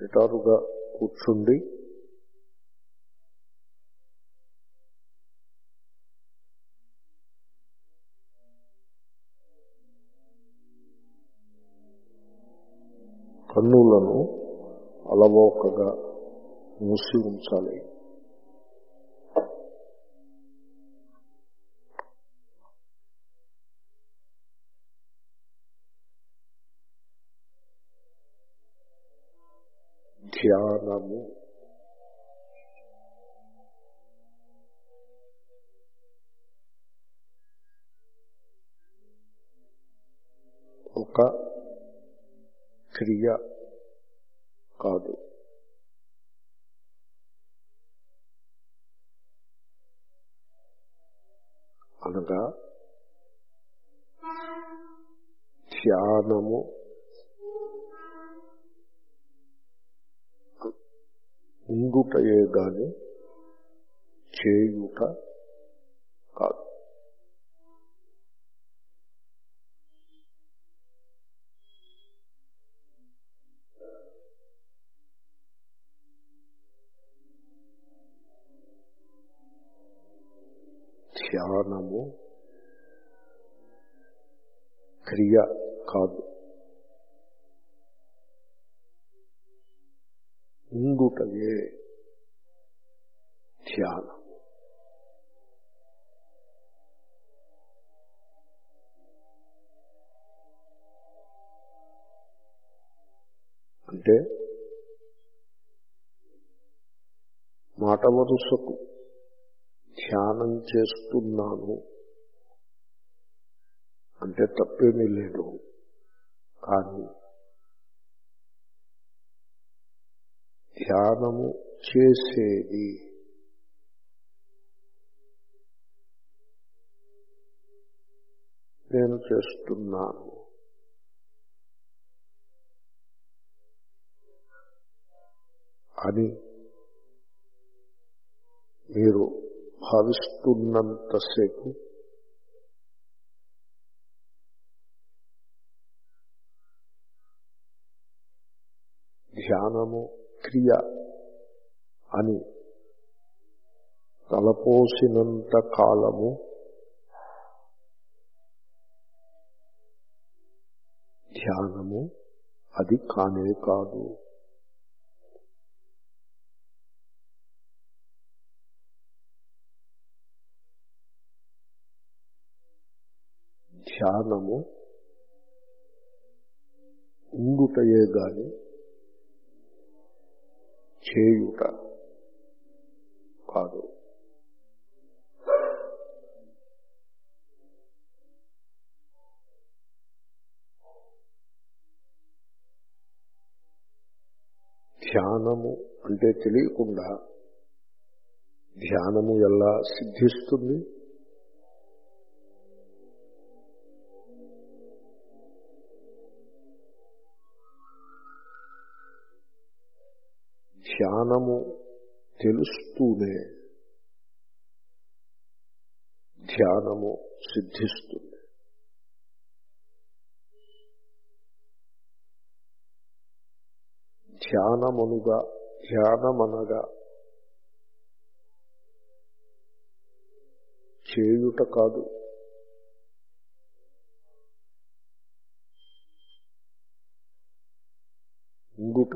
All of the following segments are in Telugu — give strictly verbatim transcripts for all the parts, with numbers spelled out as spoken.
నిటారుగా కూర్చుండి కన్నులను అలవోకగా మూసి ఉంచాలి. ధ్యానము ఒక క్రియ కాదు, అనగా ధ్యానము ఉండుటయే గాని చేయుట కాదు. ధ్యానము క్రియ కాదు, ఉండుటయే ధ్యానం. అంటే మాట వరుసకు ధ్యానం చేస్తున్నాను అంటే తప్పేమీ లేదు. కానీ ధ్యానము చేసేది నేను చేస్తున్నాను అని మీరు భావిస్తున్నంతసేపు ధ్యానము క్రియ అని తలపోసినంత కాలము ధ్యానము అది కానే కాదు. ధ్యానము ఉండుటయే గాని చేయుట కాదు. ధ్యానము అంటే తెలియకుండా ధ్యానము ఎలా సిద్ధిస్తుంది? ధ్యానము తెలుస్తూనే ధ్యానము సిద్ధిస్తుంది. ధ్యానమనుగా ధ్యానమనగా చేయుట కాదు, ఉండుట.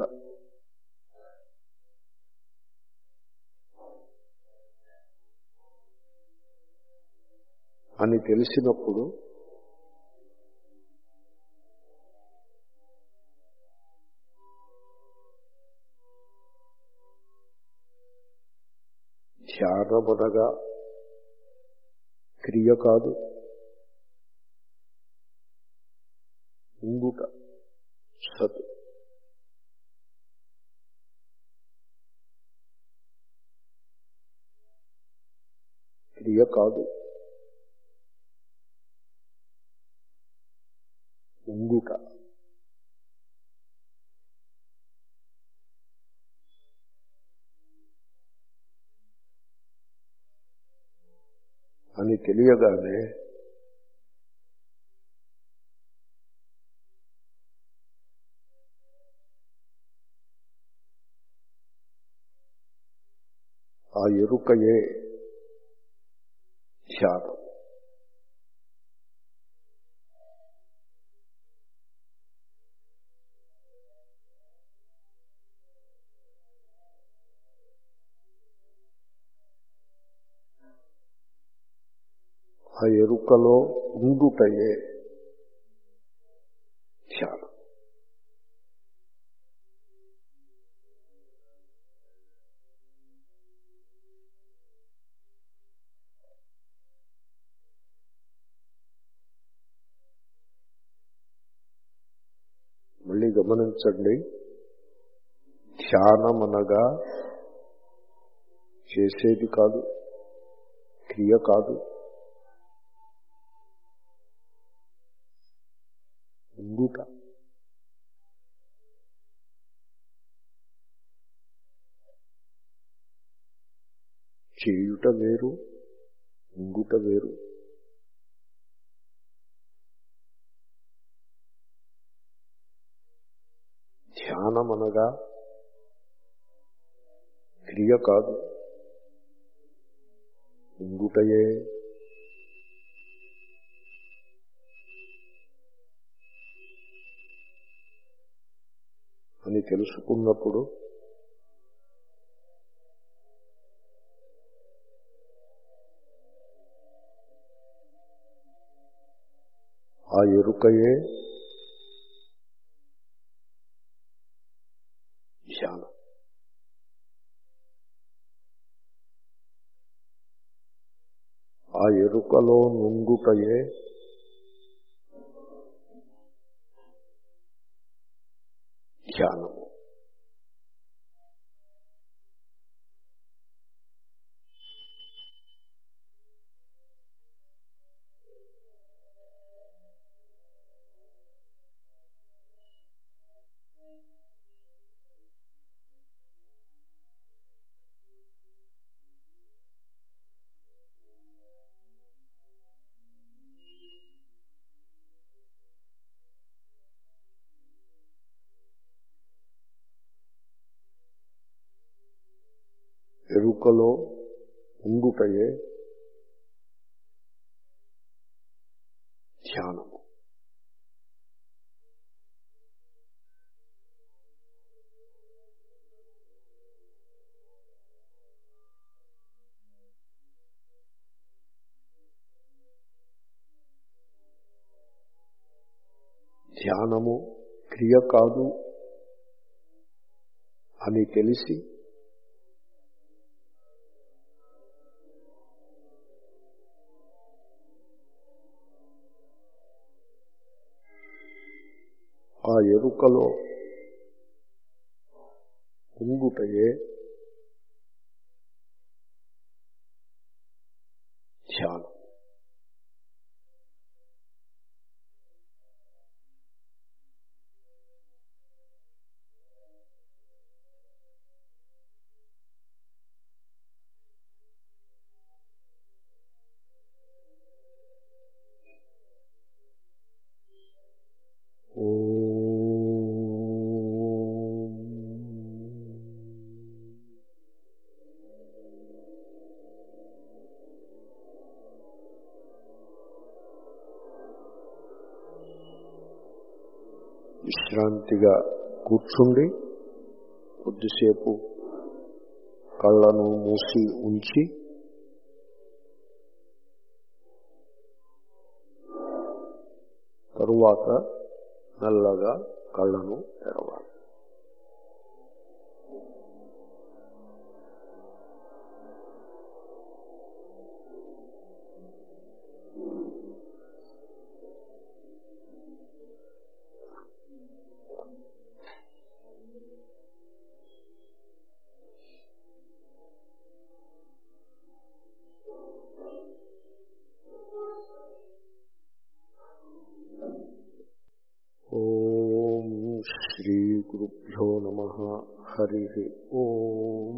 అని తెలిసినప్పుడు ధ్యానమనగా క్రియ కాదు, ఉండుట సత్. క్రియ కాదు, ఉండుట. అని తెలియగానే ఆ ఎరుకయే ధ్యానం. ఆ ఎరుకలో ఉండుటయే ధ్యానం. మళ్ళీ గమనించండి, ధ్యానమనగా చేసేది కాదు, క్రియ కాదు, ఉండుట. చేయుట వేరు, ఉండుట వేరు. ధ్యానమనగా క్రియ కాదు, ఉండుటయే. అని తెలుసుకున్నప్పుడు ఆ ఎరుకయే ధ్యానం. ఆ ఎరుకలో నుండుటయే ధ్యానము. ఎరుకలో ఉండుటయే ధ్యానము. ధ్యానము క్రియ కాదు అని తెలిసి ఆ ఎరుకలో ఉండుటయే ధ్యానం. విశ్రాంతిగా కూర్చుండి కొద్దిసేపు కళ్ళను మూసి ఉంచి తరువాత మెల్లగా కళ్ళను తెరవాలి. ఓం శ్రీ గురుభ్యో నమః. హరి ఓం.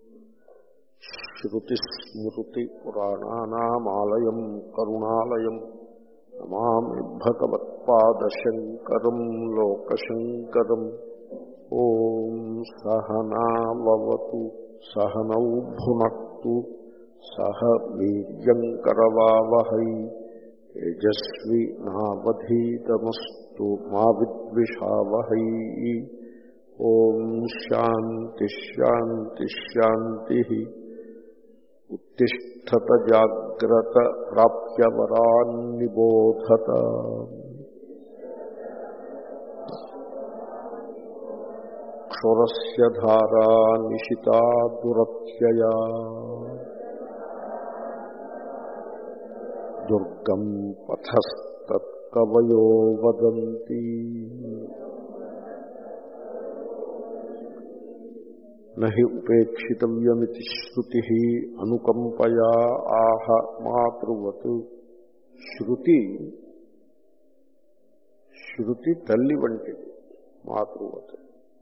శ్రుతిస్మృతి పురాణానామాలయం కరుణాలయం నమామి భగవత్పాదశంకరం లోకశంకరం. ఓం సహనావతు సహనౌ భునక్తు సహ వీర్యంకరవావహై తేజస్వి నావధీతమస్తు మా విద్విషావహై. ఓం శాంతి శాంతి శాంతి. ఉత్తిష్టత జాగ్రత్త ప్రాప్యవరాన్నిబోధత. క్షురస్య ధారా నిశితా దురత్యయా దుర్గం పథస్తత్కవయో వదంతి. నహి ఉపేక్షితవ్యమితి శృతి అనుకంపయా ఆహ మాతృవత్. శృతి శృతి తల్లి వంటిది. మాతృవత్.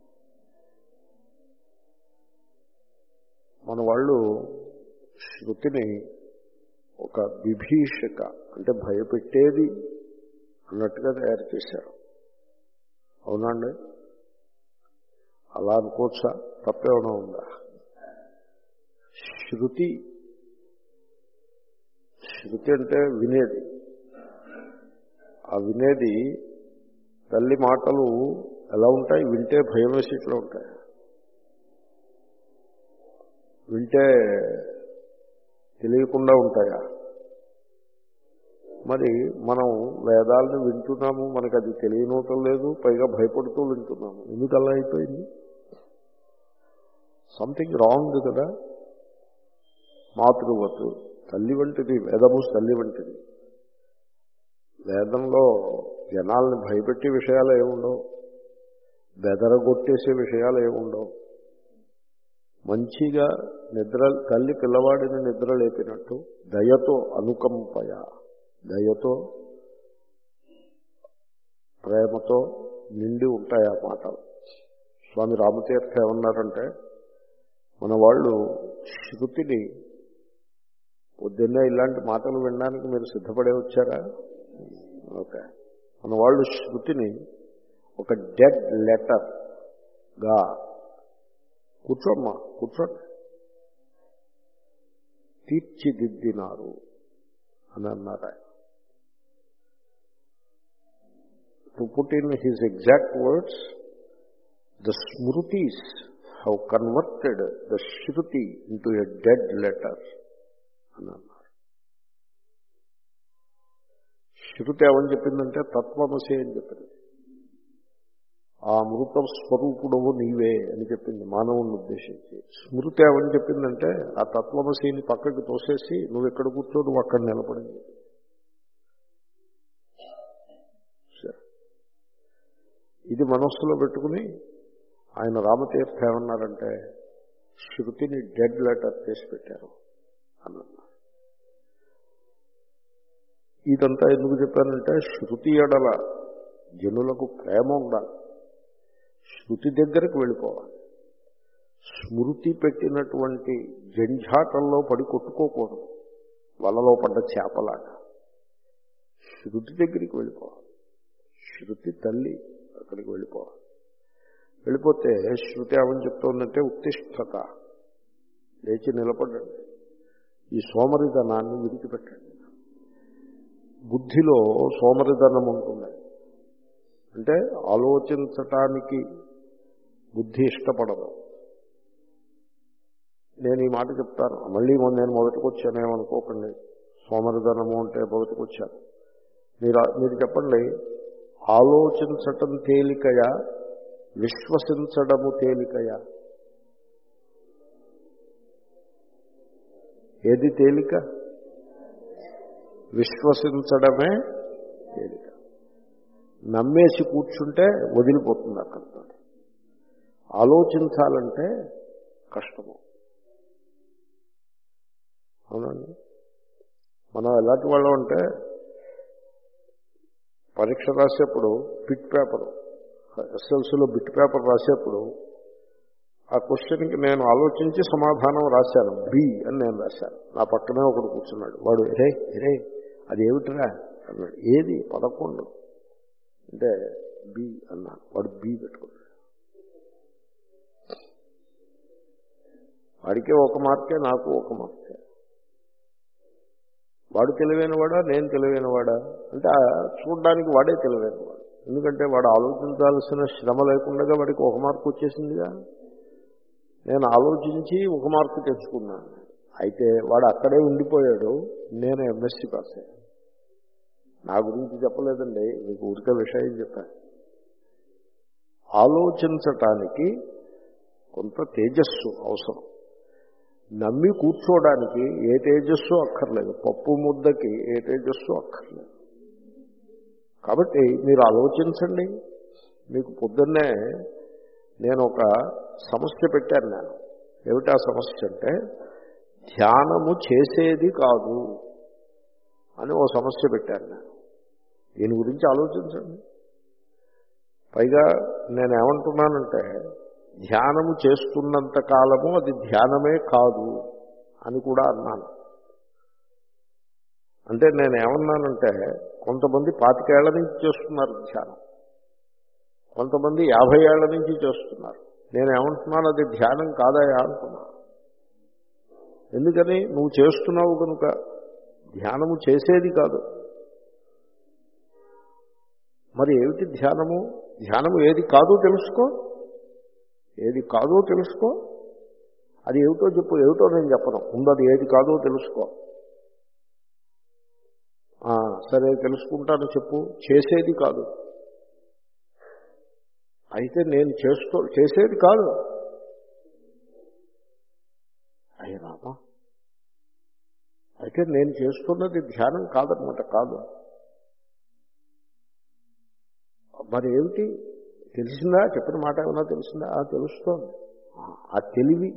మన వాళ్ళు శృతిని ఒక విభీషక అంటే భయపెట్టేది అన్నట్టుగా తయారు చేశారు. అవునండి, అలా అనుకోవచ్చా? తప్పేమైనా ఉందా? శృతి శృతి అంటే వినేది. ఆ వినేది తల్లి మాటలు ఎలా ఉంటాయి? వింటే భయం వేసేట్లో ఉంటాయి. వింటే తెలియకుండా ఉంటాయా? మరి మనం వేదాలను వింటున్నాము, మనకు అది తెలియనవటం లేదు, పైగా భయపడుతూ వింటున్నాము. ఎందుకు అలా అయిపోయింది? సంథింగ్ రాంగ్ కదా. మాతృవతు తల్లి వంటిది, వేదము తల్లి వంటిది. వేదంలో జనాల్ని భయపెట్టే విషయాలు ఏముండవు, బెదరగొట్టేసే విషయాలు ఏముండవు. మంచిగా నిద్ర తల్లి పిల్లవాడిని నిద్ర లేపినట్టు దయతో అనుకంపయ, దయతో ప్రేమతో నిండి ఉంటాయి ఆ మాటలు. స్వామి రామతీర్థ ఏమన్నారంటే, మన వాళ్ళు శృతిని పొద్దున్నే ఇలాంటి మాటలు వినడానికి మీరు సిద్ధపడే వచ్చారా? ఓకే. మన వాళ్ళు శృతిని ఒక డెడ్ లెటర్గా కూర్చోమ్మా కూర్చోండి తీర్చిదిద్దినారు అని అన్నారు ఆయన. To put in his exact words, the smritis have converted the shruti into a dead letter అని అన్నారు. శృతి ఏమని చెప్పిందంటే తత్వమసి అని చెప్పింది. ఆ మృత స్వరూపుడవు నీవే అని చెప్పింది మానవుని ఉద్దేశించి. స్మృతి ఏమని చెప్పిందంటే ఆ తత్వమసిని పక్కకి తోసేసి నువ్వు ఎక్కడ కూర్చో, నువ్వు అక్కడ నిలబడింది. ఇది మనస్సులో పెట్టుకుని ఆయన రామతీర్థ ఏమన్నారంటే శృతిని డెడ్ లెటర్ చేసి పెట్టారు అని అన్నారు. ఇదంతా ఎందుకు చెప్పానంటే శృతి ఎడల జనులకు ప్రేమ ఉండాలి, శృతి దగ్గరకు వెళ్ళిపోవాలి. స్మృతి పెట్టినటువంటి జంఝాటంలో పడి కొట్టుకోకూడదు, వలలో పడ్డ చేపలాగా. శృతి దగ్గరికి వెళ్ళిపోవాలి. శృతి తల్లి అక్కడికి వెళ్ళిపోవాలి. వెళ్ళిపోతే శృతి ఏమని చెప్తోందంటే ఉత్తిష్టత, లేచి నిలబడండి, ఈ సోమరిధనాన్ని విడిచిపెట్టండి. బుద్ధిలో సోమరిధనం ఉంటుంది. అంటే ఆలోచించటానికి బుద్ధి ఇష్టపడదు. నేను ఈ మాట చెప్తాను, మళ్ళీ నేను మొదటికి వచ్చానేమనుకోకండి. సోమరిధనము అంటే మొదటికి వచ్చాను. మీరు మీరు చెప్పండి, ఆలోచించటం తేలికయా, విశ్వసించడము తేలికయా? ఏది తేలిక? విశ్వసించడమే తేలిక. నమ్మేసి కూర్చుంటే వదిలిపోతుంది అక్కడితో. ఆలోచించాలంటే కష్టము. అవునండి. మనం ఎలాంటి వాళ్ళం అంటే పరీక్ష రాసేప్పుడు బిట్ పేపర్, ఎస్ఎల్సీలో బిట్ పేపర్ రాసేప్పుడు ఆ క్వశ్చన్కి నేను ఆలోచించి సమాధానం రాశాను, బి అని నేను రాశాను. నా పక్కనే ఒకడు కూర్చున్నాడు. వాడు ఎరే ఎరే అదేమిటిరా అన్నాడు. ఏది? పదకొండు అంటే బి అన్నాను. వాడు బి పెట్టుకున్నాడు. వాడికే ఒక మార్కే, నాకు ఒక మార్కే. వాడు తెలివైనవాడా, నేను తెలివైనవాడా అంటే చూడడానికి వాడే తెలివైనవాడు. ఎందుకంటే వాడు ఆలోచించాల్సిన శ్రమ లేకుండా వాడికి ఒక మార్కు వచ్చేసిందిగా. నేను ఆలోచించి ఒక మార్కు తెచ్చుకున్నాను. అయితే వాడు అక్కడే ఉండిపోయాడు, నేను ఎంఎస్సీ పాస్ అయ్యాను. నా గురించి చెప్పలేదండి, మీకు ఊరికే విషయం చెప్పాను. ఆలోచించటానికి కొంత తేజస్సు అవసరం. నమ్మి కూర్చోవడానికి ఏ తేజస్సు అక్కర్లేదు. పప్పు ముద్దకి ఏ తేజస్సు అక్కర్లేదు. కాబట్టి మీరు ఆలోచించండి. మీకు పొద్దున్నే నేను ఒక సమస్య పెట్టాను. నేను ఏమిటా సమస్య అంటే ధ్యానము చేసేది కాదు అని ఓ సమస్య పెట్టాను నేను. దీని గురించి ఆలోచించండి. పైగా నేనేమంటున్నానంటే ధ్యానము చేస్తున్నంత కాలము అది ధ్యానమే కాదు అని కూడా అన్నాను. అంటే నేనేమన్నానంటే కొంతమంది పాతికేళ్ల నుంచి చేస్తున్నారు ధ్యానం, కొంతమంది యాభై ఏళ్ల నుంచి చేస్తున్నారు. నేనేమంటున్నాను అది ధ్యానం కాదయా అంటున్నా. ఎందుకని? నువ్వు చేస్తున్నావు కనుక. ధ్యానము చేసేది కాదు. మరి ఏమిటి ధ్యానము? ధ్యానము ఏది కాదో తెలుసుకో, ఏది కాదో తెలుసుకో. అది ఏమిటో చెప్పు. ఏమిటో నేను చెప్పను, ముందు అది ఏది కాదో తెలుసుకో. సరే తెలుసుకుంటాను చెప్పు. చేసేది కాదు. అయితే నేను చేస్తూ చేసేది కాదు. అయ్య రామా, అయితే నేను చేస్తున్నది ధ్యానం కాదనమాట. కాదు. మరి ఏమిటి? తెలిసిందా? చెప్పిన మాట ఏమన్నా తెలిసిందా? తెలుస్తోంది. ఆ తెలివి,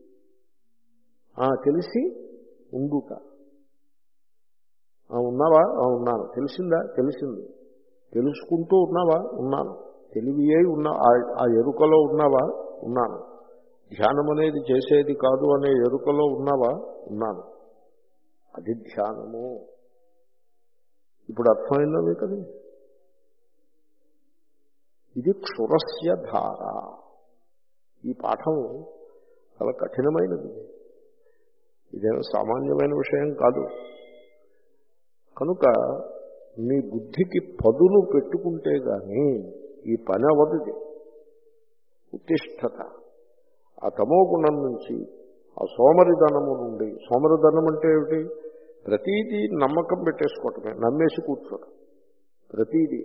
తెలిసి ఉండుట. ఉన్నావా? ఉన్నాను. తెలిసిందా? తెలిసింది. తెలుసుకుంటూ ఉన్నావా? ఉన్నాను. తెలివి అయి ఉన్నా, ఆ ఎరుకలో ఉన్నావా? ఉన్నాను. ధ్యానం అనేది చేసేది కాదు అనే ఎరుకలో ఉన్నావా? ఉన్నాను. అది ధ్యానము. ఇప్పుడు అర్థమైందా మీకు? అది ఇది క్షురస్య ధార. ఈ పాఠం చాలా కఠినమైనది. ఇదేమో సామాన్యమైన విషయం కాదు. కనుక మీ బుద్ధికి పదును పెట్టుకుంటే గాని ఈ పని అవదు. ఉత్తిష్టత. ఆ తమో గుణం నుంచి, ఆ సోమరిధనము నుండి. సోమరిధనం అంటే ఏమిటి? ప్రతీదీ నమ్మకం పెట్టేసుకోవటమే, నమ్మేసి కూర్చోటం. ప్రతీదీ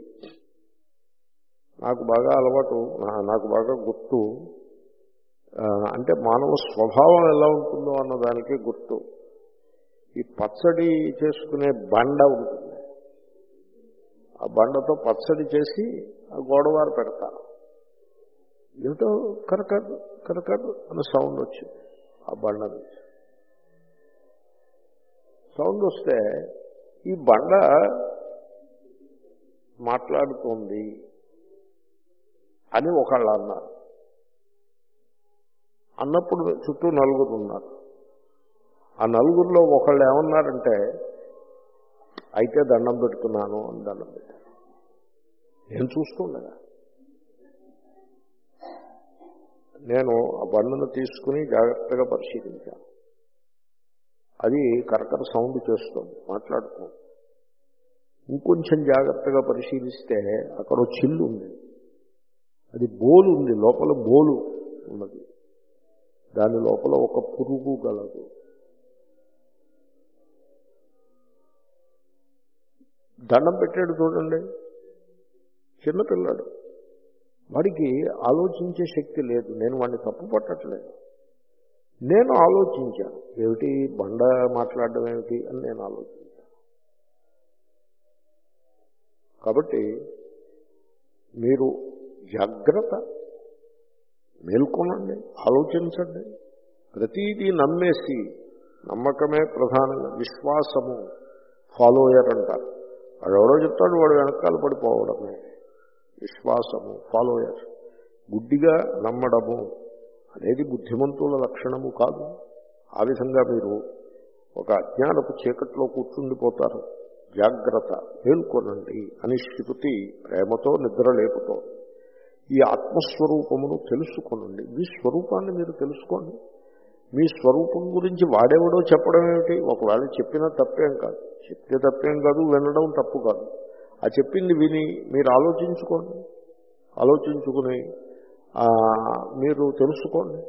నాకు బాగా అలవాటు, నాకు బాగా గుర్తు. అంటే మానవ స్వభావం ఎలా ఉంటుందో అన్నదానికి గుర్తు. ఈ పచ్చడి చేసుకునే బండ ఉంటుంది. ఆ బండతో పచ్చడి చేసి ఆ గోడవారు పెడతారు. ఏమిటో కరకదు కరకదు అనే సౌండ్ వచ్చింది. ఆ బండ నుంచి సౌండ్ వస్తే ఈ బండ మాట్లాడుతోంది అని ఒకళ్ళు అన్నారు. అన్నప్పుడు చుట్టూ నలుగురు ఉన్నారు. ఆ నలుగురిలో ఒకళ్ళు ఏమన్నారంటే, అయితే దండం పెడుతున్నాను అని దండం పెట్టారు. నేను చూస్తుండగా నేను ఆ బండను తీసుకుని జాగ్రత్తగా పరిశీలించాను. అది కరకర సౌండ్ చేస్తుంది, మాట్లాడుతుంది. ఇంకొంచెం జాగ్రత్తగా పరిశీలిస్తే అక్కడ చిల్లు ఉంది. అది బోలు ఉంది, లోపల బోలు ఉన్నది. దాని లోపల ఒక పురుగు గలదు. దండం పెట్టాడు చూడండి, చిన్నపిల్లాడు. వాడికి ఆలోచించే శక్తి లేదు. నేను వాడిని తప్పు పట్టట్లేదు. నేను ఆలోచించాను, ఏమిటి బండ మాట్లాడడం ఏమిటి అని నేను ఆలోచించాను. కాబట్టి మీరు జాగ్రత్త, మేల్కొనండి, ఆలోచించండి. ప్రతీదీ నమ్మేసి, నమ్మకమే ప్రధానంగా, విశ్వాసము ఫాలోయర్ అంటారు. వాడు ఎవడో చెప్తాడు, వాడు వెనకాల పడిపోవడమే. విశ్వాసము ఫాలోయర్. గుడ్డిగా నమ్మడము అనేది బుద్ధిమంతుల లక్షణము కాదు. ఆ విధంగా మీరు ఒక అజ్ఞానపు చీకట్లో కూర్చుండిపోతారు. జాగ్రత్త, మేల్కొనండి అని శృతి ప్రేమతో నిద్ర లేపుతో ఈ ఆత్మస్వరూపమును తెలుసుకొనండి. ఈ స్వరూపాన్ని మీరు తెలుసుకోండి. మీ స్వరూపం గురించి వాడెవడో చెప్పడం ఏమిటి? ఒకవేళ చెప్పినా తప్పేం కాదు, చెప్తే తప్పేం కాదు, వినడం తప్పు కాదు. ఆ చెప్పింది విని మీరు ఆలోచించుకోండి, ఆలోచించుకుని మీరు తెలుసుకోండి.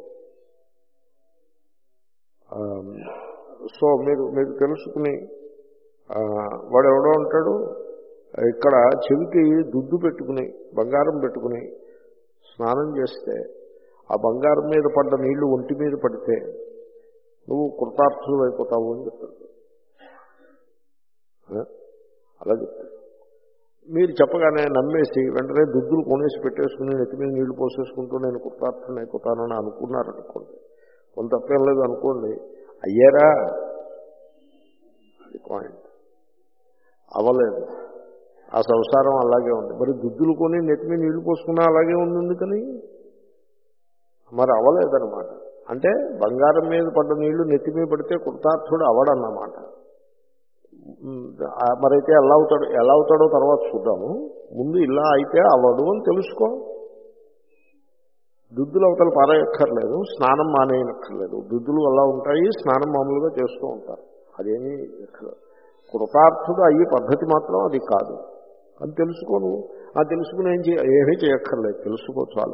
సో మీరు మీరు తెలుసుకుని వాడెవడో అంటాడు ఇక్కడ చెవికి దుద్దు పెట్టుకుని బంగారం పెట్టుకుని స్నానం చేస్తే ఆ బంగారం మీద పడ్డ నీళ్లు ఒంటి మీద పడితే నువ్వు కృతార్థులు అయిపోతావు అని చెప్తాడు. అలా చెప్తాడు. మీరు చెప్పగానే నమ్మేసి వెంటనే దుద్దులు కొనేసి పెట్టేసుకుని నెత్తి మీద నీళ్లు పోసేసుకుంటూ నేను కృతార్థుని అయిపోతానని అనుకున్నారనుకోండి, కొంత తప్పేం లేదు అనుకోండి, అయ్యారా అది పాయింట్. అవ్వలేదు, ఆ సంసారం అలాగే ఉంది. మరి దుద్దులు కొని నెత్తి మీద నీళ్లు పోసుకున్నా అలాగే ఉంది ఎందుకని? మరి అవ్వలేదన్నమాట. అంటే బంగారం మీద పడ్డ నీళ్లు నెత్తి మీద పడితే కృతార్థుడు అవడన్నమాట. మరైతే ఎలా అవుతాడు ఎలా అవుతాడో తర్వాత చూద్దాము. ముందు ఇలా అయితే అవ్వడు అని తెలుసుకో. దుద్దులు అవతల పారేయక్కర్లేదు, స్నానం మానేయనక్కర్లేదు. దుద్దులు అలా ఉంటాయి, స్నానం మామూలుగా చేస్తూ ఉంటారు, అదేమీ కృతార్థుడు అయ్యే పద్ధతి మాత్రం అది కాదు అని తెలుసుకో. నువ్వు ఆ తెలుసుకుని ఏం చేయ ఏమీ చేయక్కర్లేదు, తెలుసుకో చాలు.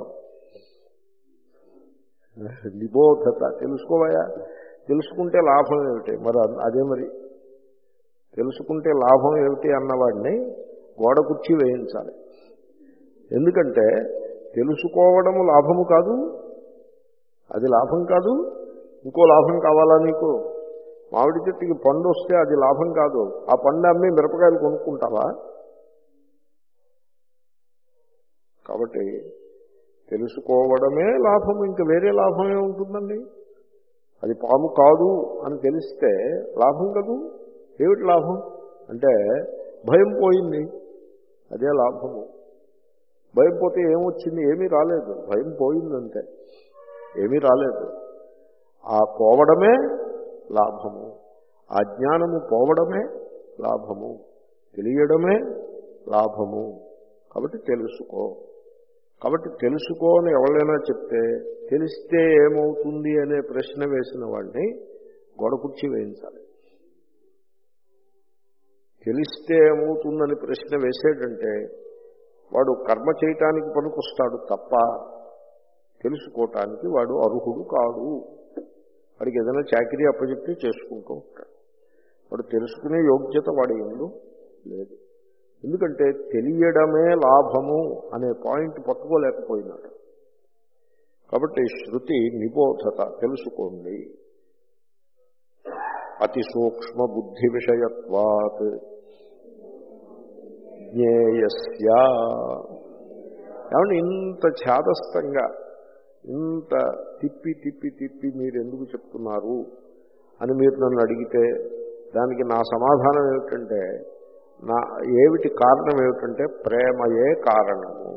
నిబోధత తెలుసుకోవయా. తెలుసుకుంటే లాభం ఏమిటి? మరి అదే మరి తెలుసుకుంటే లాభం ఏమిటి అన్నవాడిని గోడ కుర్చీ వేయించాలి. ఎందుకంటే తెలుసుకోవడము లాభము కాదు, అది లాభం కాదు. ఇంకో లాభం కావాలా నీకు? మామిడి చెట్టుకి పండు వస్తే అది లాభం కాదు, ఆ పండు అమ్మి మిరపకాయలు కొనుక్కుంటావా? కాబట్టి తెలుసుకోవడమే లాభం, ఇంకా వేరే లాభమే ఉంటుందండి. అది పాము కాదు అని తెలిస్తే లాభం కాదు. ఏమిటి లాభం అంటే భయం పోయింది, అదే లాభము. భయం పోతే ఏమొచ్చింది? ఏమీ రాలేదు, భయం పోయిందంటే ఏమీ రాలేదు. ఆ పోవడమే లాభము, ఆ జ్ఞానము పోవడమే లాభము, తెలియడమే లాభము. కాబట్టి తెలుసుకో. కాబట్టి తెలుసుకో అని ఎవరైనా చెప్తే తెలిస్తే ఏమవుతుంది అనే ప్రశ్న వేసిన వాడిని గోడ కుర్చీ వేయించాలి. తెలిస్తే ఏమవుతుందని ప్రశ్న వేసేటంటే వాడు కర్మ చేయటానికి పనికొస్తాడు తప్ప తెలుసుకోవటానికి వాడు అర్హుడు కాదు. వాడికి ఏదైనా చాకరీ అప్పచెప్పి చేసుకుంటూ ఉంటాడు. వాడు తెలుసుకునే యోగ్యత వాడి యందు లేదు. ఎందుకంటే తెలియడమే లాభము అనే పాయింట్ పట్టుకోలేకపోయినాడు. కాబట్టి శృతి నిబోధత తెలుసుకోండి. అతి సూక్ష్మ బుద్ధి విషయత్వాత్ జ్ఞేయస్య. ఏమంటే ఇంత ఛాదస్థంగా ఇంత తిప్పి తిప్పి తిప్పి మీరు ఎందుకు చెప్తున్నారు అని మీరు నన్ను అడిగితే దానికి నా సమాధానం ఏమిటంటే, నా ఏమిటి కారణం ఏమిటంటే ప్రేమయే కారణము.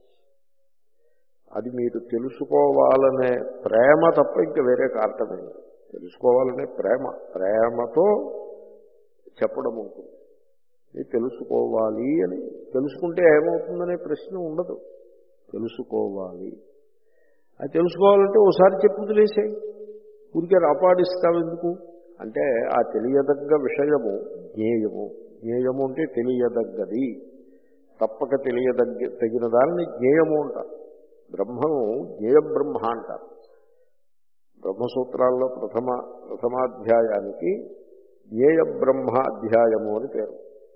అది మీరు తెలుసుకోవాలనే ప్రేమ తప్ప ఇంకా వేరే కారణమే. తెలుసుకోవాలనే ప్రేమ, ప్రేమతో చెప్పడం ఉంటుంది. ఇది తెలుసుకోవాలి అని తెలుసుకుంటే ఏమవుతుందనే ప్రశ్న ఉండదు. తెలుసుకోవాలి, అది తెలుసుకోవాలంటే ఒకసారి చెప్పు వదిలేసాయి, ఊరికే రాపాడిస్తావు ఎందుకు అంటే ఆ తెలియదగ్గ విషయము జ్ఞేయము. జ్ఞేయము అంటే తెలియదగ్గది, తప్పక తెలియదగ్గ తగిన దాన్ని జ్ఞేయము అంటారు. బ్రహ్మను జ్ఞేయ బ్రహ్మ అంటారు. బ్రహ్మసూత్రాల్లో ప్రథమ ప్రథమాధ్యాయానికి జ్ఞేయ బ్రహ్మ అధ్యాయము అని పేరు.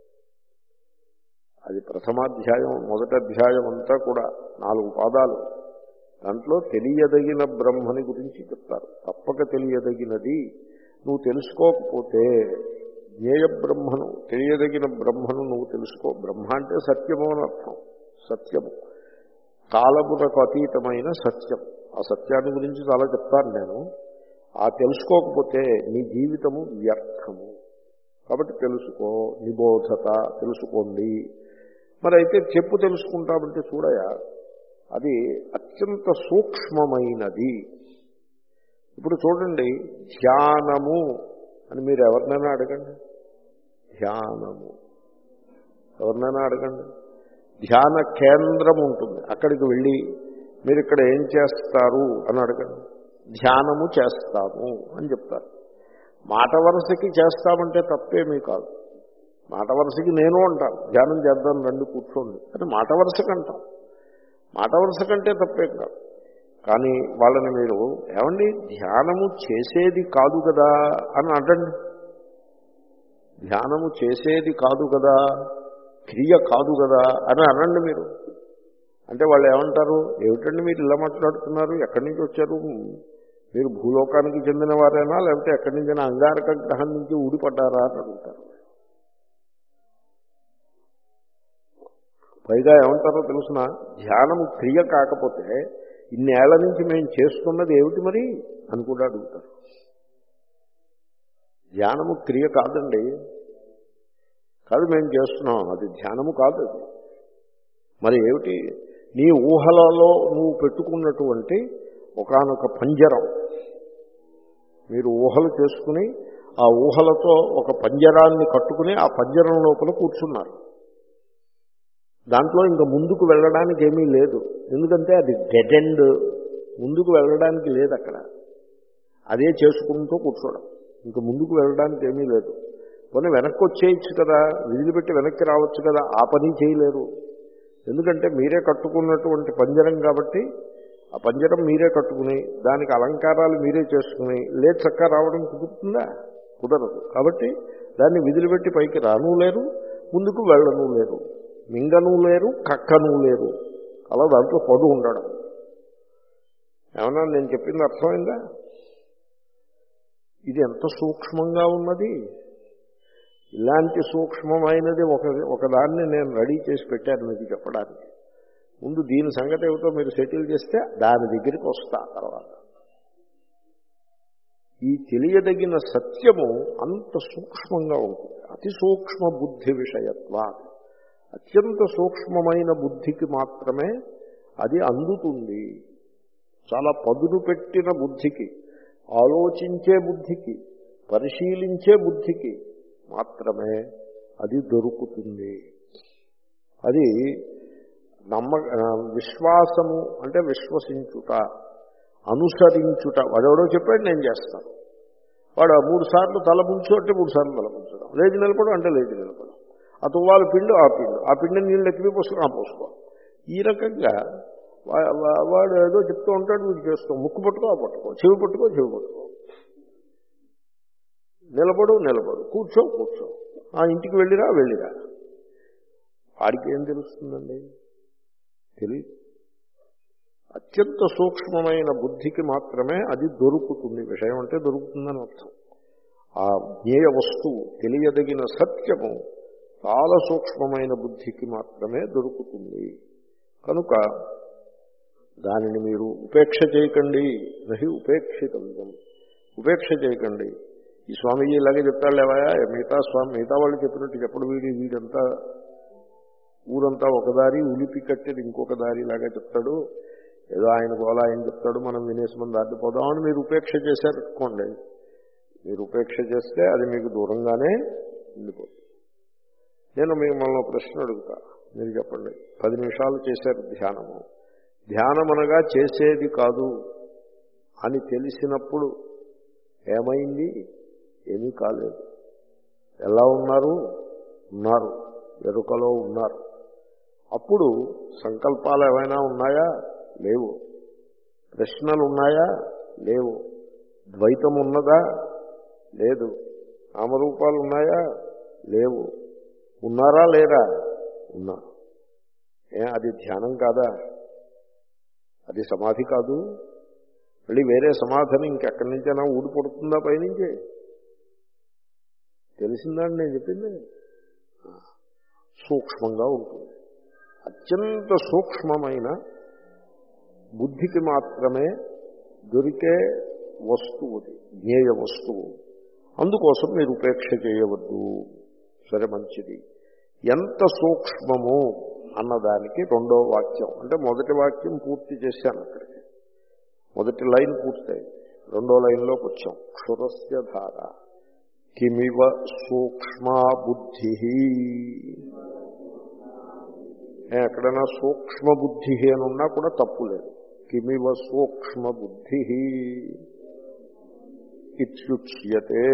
అది ప్రథమాధ్యాయం, మొదటి అధ్యాయం అంతా కూడా నాలుగు పాదాలు. దాంట్లో తెలియదగిన బ్రహ్మని గురించి చెప్తారు. తప్పక తెలియదగినది. నువ్వు తెలుసుకోకపోతే జ్ఞేయ బ్రహ్మను, తెలియదగిన బ్రహ్మను నువ్వు తెలుసుకో. బ్రహ్మ అంటే సత్యము అని అర్థం. సత్యము కాలమునకు అతీతమైన సత్యం. ఆ సత్యాన్ని గురించి చాలా చెప్తాను నేను. ఆ తెలుసుకోకపోతే నీ జీవితము వ్యర్థము. కాబట్టి తెలుసుకో. నిబోధత తెలుసుకోండి. మరి అయితే చెప్పు తెలుసుకుంటామంటే చూడయా, అది అత్యంత సూక్ష్మమైనది. ఇప్పుడు చూడండి, ధ్యానము అని మీరు ఎవరినైనా అడగండి. ధ్యానము ఎవరినైనా అడగండి. ధ్యాన కేంద్రం ఉంటుంది, అక్కడికి వెళ్ళి మీరు ఇక్కడ ఏం చేస్తారు అని అడగండి. ధ్యానము చేస్తాము అని చెప్తారు. మాట వరుసకి చేస్తామంటే తప్పేమీ కాదు. మాట వరుసకి నేను అంటాను, ధ్యానం చేద్దాం రండి కూర్చోండి అని మాట వరుసకి అంటాం. మాట వరుస కంటే తప్పేం కాదు. కానీ వాళ్ళని మీరు ఏమండి ధ్యానము చేసేది కాదు కదా అని అంటండి. ధ్యానము చేసేది కాదు కదా, క్రియ కాదు కదా అని అనండి మీరు. అంటే వాళ్ళు ఏమంటారు, ఏమిటండి మీరు ఇలా మాట్లాడుతున్నారు, ఎక్కడి నుంచి వచ్చారు, మీరు భూలోకానికి చెందిన వారేనా లేకపోతే ఎక్కడి నుంచైనా అంగారక గ్రహం నుంచి ఊడిపడ్డారా అని అడుగుతారు. పైగా ఏమంటారో తెలుసిన, ధ్యానము క్రియ కాకపోతే ఇన్నేళ్ల నుంచి మేము చేస్తున్నది ఏమిటి మరి అని కూడా అడుగుతారు. ధ్యానము క్రియ కాదండి, కాదు మేము చేస్తున్నాం, అది ధ్యానము కాదు. అది మరి ఏమిటి, నీ ఊహలలో నువ్వు పెట్టుకున్నటువంటి ఒకానొక పంజరం, మీరు ఊహలు చేసుకుని ఆ ఊహలతో ఒక పంజరాన్ని కట్టుకుని ఆ పంజరం లోపల కూర్చున్నారు. దాంట్లో ఇంకా ముందుకు వెళ్ళడానికి ఏమీ లేదు, ఎందుకంటే అది డెడ్ ఎండ్, ముందుకు వెళ్ళడానికి లేదు అక్కడ. అదే చేసుకుంటూ కూర్చోవడం, ఇంకా ముందుకు వెళ్ళడానికి ఏమీ లేదు. కొన్ని వెనక్కి వచ్చేయచ్చు కదా, విదిలిపెట్టి వెనక్కి రావచ్చు కదా, ఆ పని చేయలేరు. ఎందుకంటే మీరే కట్టుకున్నటువంటి పంజరం కాబట్టి ఆ పంజరం మీరే కట్టుకుని దానికి అలంకారాలు మీరే చేసుకుని లే చక్కా రావడం కుదురుతుందా? కుదరదు. కాబట్టి దాన్ని విదిలిపెట్టి పైకి రాను లేరు, ముందుకు వెళ్ళను లేరు, మింగను లేరు, కక్కను లేరు, అలా దాంట్లో పడు ఉండడం. ఏమన్నా నేను చెప్పింది అర్థమైందా? ఇది ఎంత సూక్ష్మంగా ఉన్నది. ఇలాంటి సూక్ష్మమైనది ఒక ఒకదాన్ని నేను రెడీ చేసి పెట్టాను మీకు చెప్పడానికి. ముందు దీని సంగతి ఏమిటో మీరు సెటిల్ చేస్తే దాని దగ్గరికి వస్తా. తర్వాత ఈ తెలియదగిన సత్యము అంత సూక్ష్మంగా ఉంటుంది. అతి సూక్ష్మ బుద్ధి విషయత్వా, అత్యంత సూక్ష్మమైన బుద్ధికి మాత్రమే అది అందుతుంది. చాలా పదును పెట్టిన బుద్ధికి, ఆలోచించే బుద్ధికి, పరిశీలించే బుద్ధికి మాత్రమే అది దొరుకుతుంది. అది నమ్మ విశ్వాసము అంటే విశ్వసించుట, అనుసరించుట. వాడెవడో చెప్పాడు నేను చేస్తాను, వాడు మూడు సార్లు తల ముంచు అంటే మూడు సార్లు తల ముంచడం, లేచి నిలపడం అంటే లేచి నిలపడం, ఆ తువ్వాలు పిండు ఆ పిండు, ఆ పిండిని నీళ్ళు ఎక్కి పోసుకుని ఆ పోసుకో. ఈ రకంగా వాడు ఏదో చెప్తూ ఉంటాడు, వీడు చేస్తాం. ముక్కు పట్టుకో ఆ పట్టుకో, చెవి పట్టుకో చెవి పట్టుకో, నిలబడు నిలబడు, కూర్చో కూర్చో, ఆ ఇంటికి వెళ్ళిరా వెళ్ళిరా. వాడికి ఏం తెలుస్తుందండి? తెలియదు. అత్యంత సూక్ష్మమైన బుద్ధికి మాత్రమే అది దొరుకుతుంది. విషయం అంటే దొరుకుతుందని అర్థం. ఆ జ్ఞేయ వస్తువు, తెలియదగిన సత్యము చాలా సూక్ష్మమైన బుద్ధికి మాత్రమే దొరుకుతుంది. కనుక దానిని మీరు ఉపేక్ష చేయకండి. నహి ఉపేక్షితవ్యం, ఉపేక్ష చేయకండి. ఈ స్వామీజీ ఇలాగే చెప్తాడు లేవయా, మిగతా స్వామి మిగతా వాళ్ళు చెప్పినట్టు చెప్పడు, వీడి వీడంతా ఊరంతా ఒకదారి ఉలిపి కట్టేది ఇంకొక దారి లాగా చెప్తాడు, ఏదో ఆయన గోళ ఆయన చెప్తాడు, మనం వినేసి మనం దాటిపోదామని మీరు ఉపేక్ష చేశారనుకోండి. మీరు ఉపేక్ష చేస్తే అది మీకు దూరంగానే ఉండిపోతుంది. నేను మిమ్మల్ని ప్రశ్న అడుగుతా, మీరు చెప్పండి. పది నిమిషాలు చేశారు ధ్యానము. ధ్యానం అనగా చేసేది కాదు అని తెలిసినప్పుడు ఏమైంది? ఏమీ కాలేదు. ఎలా ఉన్నారు? ఉన్నారు, ఎరుకలో ఉన్నారు. అప్పుడు సంకల్పాలు ఏమైనా ఉన్నాయా? లేవు. ప్రశ్నలు ఉన్నాయా? లేవు. ద్వైతం ఉన్నదా? లేదు. నామరూపాలు ఉన్నాయా? లేవు. ఉన్నారా లేరా? ఉన్నా. ఏ అది ధ్యానం కాదా? అది సమాధి కాదు. మళ్ళీ వేరే సమాధిని ఇంకెక్కడి నుంచైనా ఊడిపడుతుందా పైనుంచి? తెలిసిందండి నేను చెప్పింది. సూక్ష్మంగా ఉంటుంది. అత్యంత సూక్ష్మమైన బుద్ధికి మాత్రమే దొరికే వస్తువుది, జ్ఞేయ వస్తువు. అందుకోసం మీరు ఉపేక్ష చేయవద్దు. సరే, మంచిది. ఎంత సూక్ష్మము అన్నదానికి రెండో వాక్యం, అంటే మొదటి వాక్యం పూర్తి చేశాను అక్కడికి, మొదటి లైన్ పూర్తయింది. రెండో లైన్లోకి వచ్చాం. క్షురస్య ధార కిమివ సూక్ష్మా బుద్ధి. ఎక్కడైనా సూక్ష్మ బుద్ధి అని ఉన్నా కూడా తప్పు లేదు. కిమివ సూక్ష్మ బుద్ధి ఇత్యుచ్యతే.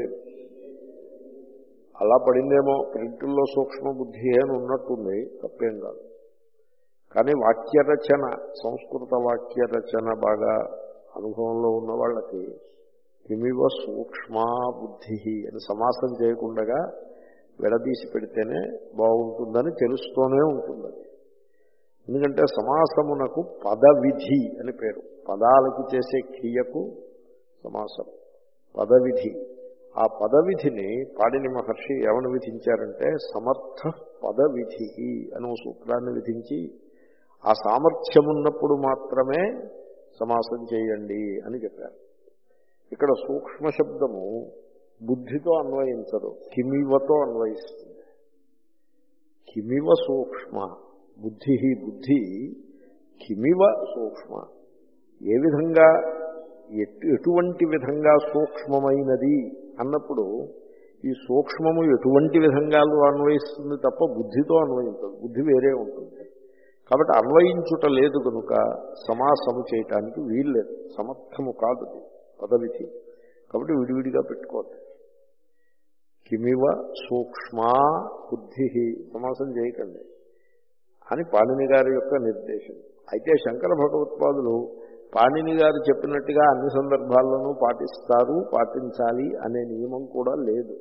అలా పడిందేమో, ప్రింటుల్లో సూక్ష్మ బుద్ధి అని ఉన్నట్టుంది, తప్పేం కాదు. కానీ వాక్యరచన, సంస్కృత వాక్య రచన బాగా అనుభవంలో ఉన్న వాళ్ళకి కిమివ సూక్ష్మా బుద్ధి అని సమాసం చేయకుండా విడదీసి పెడితేనే బాగుంటుందని తెలుస్తూనే ఉంటుంది. ఎందుకంటే సమాసమునకు పదవిధి అని పేరు. పదాలకి చేసే క్రియకు సమాసం పదవిధి. ఆ పదవిధిని పాడిని మహర్షి ఏమని విధించారంటే సమర్థ పదవిధి అని ఓ సూత్రాన్ని విధించి ఆ సామర్థ్యమున్నప్పుడు మాత్రమే సమాసం చేయండి అని చెప్పారు. ఇక్కడ సూక్ష్మ శబ్దము బుద్ధితో అన్వయించదు, కిమివతో అన్వయిస్తుంది. కిమివ సూక్ష్మ బుద్ధి, బుద్ధి కిమివ సూక్ష్మ, ఏ విధంగా ఎటువంటి విధంగా సూక్ష్మమైనది అన్నప్పుడు ఈ సూక్ష్మము ఎటువంటి విధంగా అన్వయిస్తుంది తప్ప బుద్ధితో అన్వయించదు, బుద్ధి వేరే ఉంటుంది. కాబట్టి అన్వయించుట లేదు కనుక సమాసము చేయటానికి వీల్లేదు, సమర్థము కాదు పదవిధి. కాబట్టి విడివిడిగా పెట్టుకోవాలి. కిమివ సూక్ష్మా బుద్ధి సమాసం చేయకండి అని పాణిని గారి యొక్క నిర్దేశం. అయితే శంకర భగవత్పాదులు పాణిని గారు చెప్పినట్టుగా అన్ని సందర్భాల్లోనూ పాటిస్తారు, పాటించాలి అనే నియమం కూడా లేదు.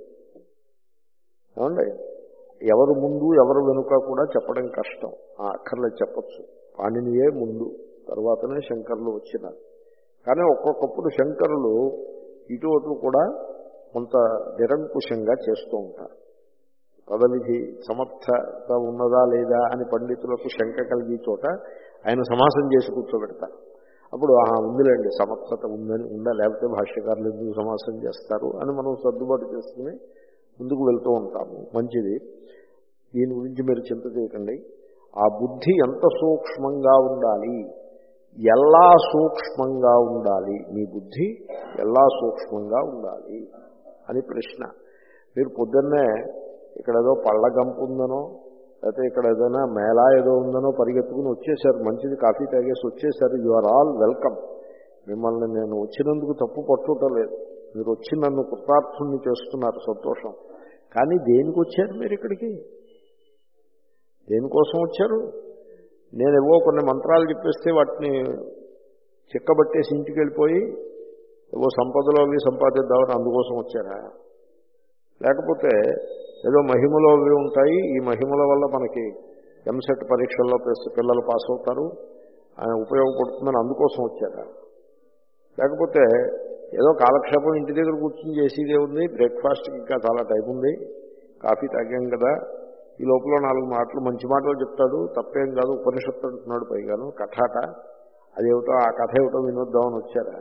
ఏమండి, ఎవరు ముందు ఎవరు వెనుక కూడా చెప్పడం కష్టం. అక్కర్లేదు, చెప్పచ్చు. పాణినియే ముందు, తర్వాతనే శంకరులు వచ్చినారు. కానీ ఒక్కొక్కప్పుడు శంకరులు ఇటు అటు కూడా కొంత నిరంకుశంగా చేస్తూ ఉంటారు. పదవిధి సమర్థత ఉన్నదా లేదా అని పండితులకు శంక కలిగి చోట ఆయన సమాసం చేసి కూర్చోబెడతారు. అప్పుడు ఆ ఉందిలేండి, సమర్థత ఉందని ఉందా, లేకపోతే భాష్యకారులు ఎందుకు సమాసం చేస్తారు అని మనం సర్దుబాటు చేసుకుని ముందుకు వెళ్తూ ఉంటాము. మంచిది. దీని గురించి మీరు చింత చేయకండి. ఆ బుద్ధి ఎంత సూక్ష్మంగా ఉండాలి, ఎలా సూక్ష్మంగా ఉండాలి, మీ బుద్ధి ఎలా సూక్ష్మంగా ఉండాలి అని ప్రశ్న. మీరు పొద్దున్నే ఇక్కడ ఏదో పళ్ళ గంపు ఉందనో లేకపోతే ఇక్కడ ఏదైనా మేళా ఏదో ఉందనో పరిగెత్తుకుని వచ్చేసారు, మంచిది కాఫీ తాగేసి వచ్చేసారు, యు ఆర్ ఆల్ వెల్కమ్. మిమ్మల్ని నేను వచ్చినందుకు తప్పు పట్టుకోవటం లేదు, మీరు వచ్చి నన్ను కృతార్థుణ్ణి చేస్తున్నారు, సంతోషం. కానీ దేనికి వచ్చారు మీరు ఇక్కడికి? దేనికోసం వచ్చారు? నేనేవో కొన్ని మంత్రాలు చెప్పేస్తే వాటిని చిక్కబట్టేసి ఇంటికి వెళ్ళిపోయి ఏవో సంపదలో అవి సంపాదిద్దామని అందుకోసం వచ్చారా? లేకపోతే ఏదో మహిమలో అవి ఉంటాయి, ఈ మహిమల వల్ల మనకి ఎంసెట్ పరీక్షల్లో పిల్లలు పాస్ అవుతారు, ఉపయోగపడుతుందని అందుకోసం వచ్చారా? లేకపోతే ఏదో కాలక్షేపం ఇంటి దగ్గర కూర్చొని చేసేదే ఉంది, బ్రేక్ఫాస్ట్కి ఇంకా చాలా టైం ఉంది, కాఫీ తాగాం కదా, ఈ లోపల నాలుగు మాటలు మంచి మాటలు చెప్తాడు, తప్పేం కాదు, ఉపనిషత్తు అంటున్నాడు, పైగాను కథాట, అదేమిటో ఆ కథ ఏమిటో వినొద్దామని వచ్చారా?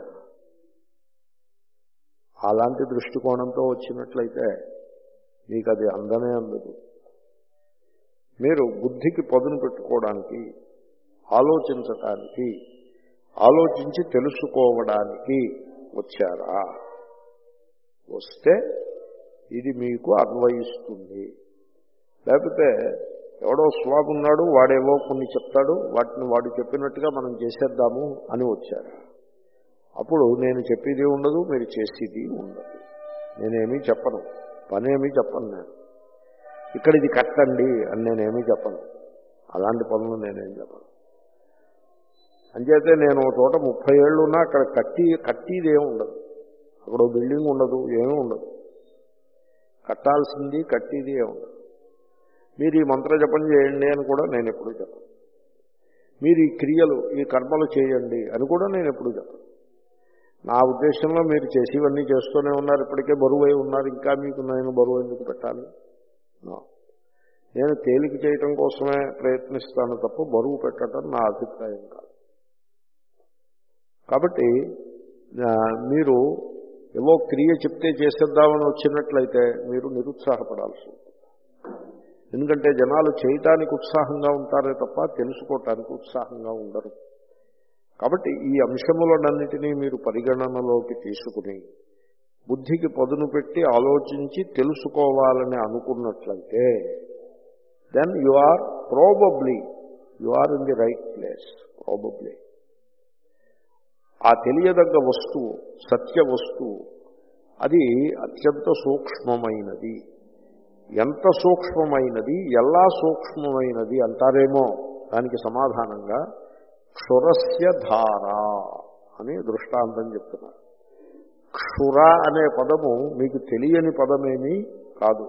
అలాంటి దృష్టికోణంతో వచ్చినట్లయితే మీకు అది అందనే అందదు. మీరు బుద్ధికి పదును పెట్టుకోవడానికి, ఆలోచించటానికి, ఆలోచించి తెలుసుకోవడానికి వచ్చారా? వస్తే ఇది మీకు అన్వయిస్తుంది. లేకపోతే ఎవడో స్వామి ఉన్నాడు, వాడేవో కొన్ని చెప్తాడు, వాటిని వాడు చెప్పినట్టుగా మనం చేసేద్దాము అని వచ్చారు. అప్పుడు నేను చెప్పేది ఉండదు, మీరు చేసేది ఉండదు. నేనేమీ చెప్పను, పనేమీ చెప్పను. నేను ఇక్కడ ఇది కట్టండి అని నేనేమీ చెప్పను, అలాంటి పనులు నేనేం చెప్పను. అంచేతే నేను చోట ముప్పై ఏళ్ళు ఉన్నా అక్కడ కట్టి కట్టిది ఏమి ఉండదు, అక్కడ బిల్డింగ్ ఉండదు, ఏమీ ఉండదు, కట్టాల్సింది కట్టిది ఏమి ఉండదు. మీరు ఈ మంత్ర జపం చేయండి అని కూడా నేను ఎప్పుడూ చెప్పను. మీరు ఈ క్రియలు ఈ కర్మలు చేయండి అని కూడా నేను ఎప్పుడూ చెప్పను. నా ఉద్దేశంలో మీరు చేసేవన్నీ చేస్తూనే ఉన్నారు, ఇప్పటికే బరువై ఉన్నారు, ఇంకా మీకు నేను బరువు ఎందుకు పెట్టాలి? నేను తేలిక చేయటం కోసమే ప్రయత్నిస్తాను తప్ప బరువు పెట్టడం నా అభిప్రాయం కాదు. కాబట్టి మీరు ఏవో క్రియ చెప్తే చేసేద్దామని వచ్చినట్లయితే మీరు నిరుత్సాహపడాల్సి ఉంటుంది. ఎందుకంటే జనాలు చేయటానికి ఉత్సాహంగా ఉంటారే తప్ప తెలుసుకోవటానికి ఉత్సాహంగా ఉండరు. కాబట్టి ఈ అంశములన్నిటినీ మీరు పరిగణనలోకి తీసుకుని బుద్ధికి పదును పెట్టి ఆలోచించి తెలుసుకోవాలని అనుకున్నట్లయితే then you are probably you are in the right place. Probably ఆ తెలియదగ్గ వస్తువు, సత్య వస్తువు, అది అత్యంత సూక్ష్మమైనది. ఎంత సూక్ష్మమైనది, ఎలా సూక్ష్మమైనది అంటారేమో దానికి సమాధానంగా క్షురస్య ధార అని దృష్టాంతం చెప్తున్నారు. క్షుర అనే పదము మీకు తెలియని పదమేమీ కాదు.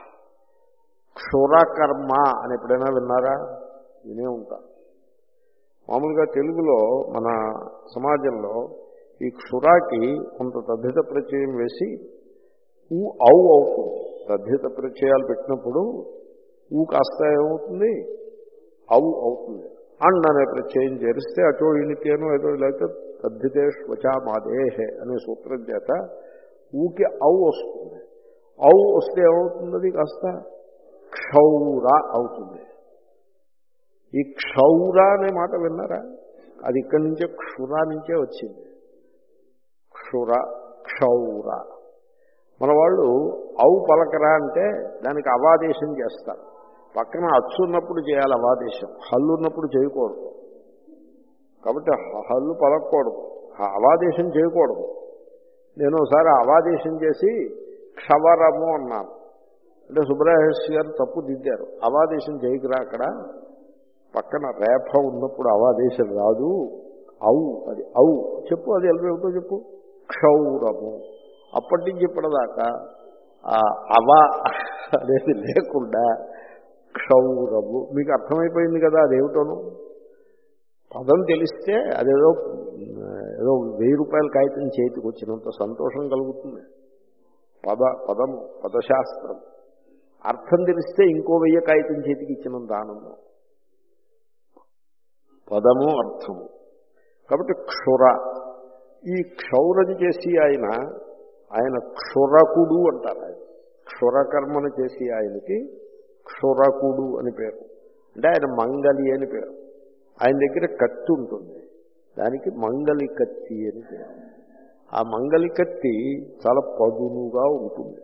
క్షురకర్మ అని ఎప్పుడైనా విన్నారా? వినే ఉంటారు. మామూలుగా తెలుగులో మన సమాజంలో ఈ క్షురాకి కొంత తద్ధిత ప్రత్యయం వేసి ఊ ఔ అవుతుంది. తద్ధిత ప్రత్యయాలు పెట్టినప్పుడు ఊ కాస్త ఏమవుతుంది, ఔ అవుతుంది. అండ్ అనే ప్రత్యయం చేరిస్తే అటో ఇనితేనో ఏదో లేకపోతే తద్ధితే శ్వచా మాదేహే అనే సూత్రం చేత ఊకి ఔ వస్తుంది. ఔ వస్తే ఏమవుతుంది, కాస్త క్షౌర అవుతుంది. ఈ క్షౌర అనే మాట విన్నారా? అది ఇక్కడి నుంచే క్షుర నుంచే వచ్చింది. క్షుర, క్షౌర. మన వాళ్ళు ఔ పలకరా అంటే దానికి అవాదేశం చేస్తారు. పక్కన అచ్చు ఉన్నప్పుడు చేయాలి అవాదేశం, హల్లు ఉన్నప్పుడు చేయకూడదు. కాబట్టి హల్లు పలకూడదు, అవాదేశం చేయకూడదు. నేను ఒకసారి అవాదేశం చేసి క్షవరము అన్నాను. అంటే సుబ్రహ్మణ్య గారు తప్పు దిద్దారు. అవాదేశం చేయకురా, అక్కడ పక్కన రేఫ ఉన్నప్పుడు అవాదేశం రాదు, ఔ అది ఔ చెప్పు, అది ఎలా చెప్పు, క్షౌరము. అప్పటి నుంచి ఇప్పటిదాకా అవా అనేది లేకుండా క్షౌరము. మీకు అర్థమైపోయింది కదా అదేమిటోను. పదం తెలిస్తే అదేదో ఏదో వెయ్యి రూపాయల కాగితం చేతికి వచ్చినంత సంతోషం కలుగుతుంది. పద పదము పదశాస్త్రం అర్థం తెలిస్తే ఇంకో వెయ్యి కాగితం చేతికి ఇచ్చినంత ఆనందం. పదము అర్థము. కాబట్టి క్షుర, ఈ క్షౌరం చేసి ఆయన ఆయన క్షురకుడు అంటారు. ఆయన క్షురకర్మను చేసి ఆయనకి క్షురకుడు అని పేరు. అంటే ఆయన మంగలి అని పేరు. ఆయన దగ్గర కత్తి ఉంటుంది, దానికి మంగలి కత్తి అని పేరు. ఆ మంగలి కత్తి చాలా పదునుగా ఉంటుంది.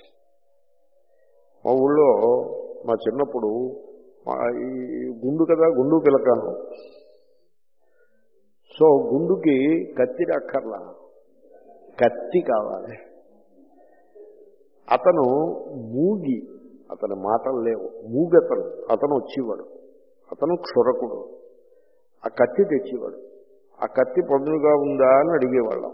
మా ఊళ్ళో మా చిన్నప్పుడు ఈ గుండు కదా, గుండు పిలకాను. సో గుండుకి కత్తి అక్కర్లా, కత్తి కావాలి. అతను మూగి, అతని మాటలు లేవు, మూగతను అతను వచ్చేవాడు. అతను క్షురకుడు. ఆ కత్తి తెచ్చేవాడు. ఆ కత్తి పదునుగా ఉందా అని అడిగేవాళ్ళం.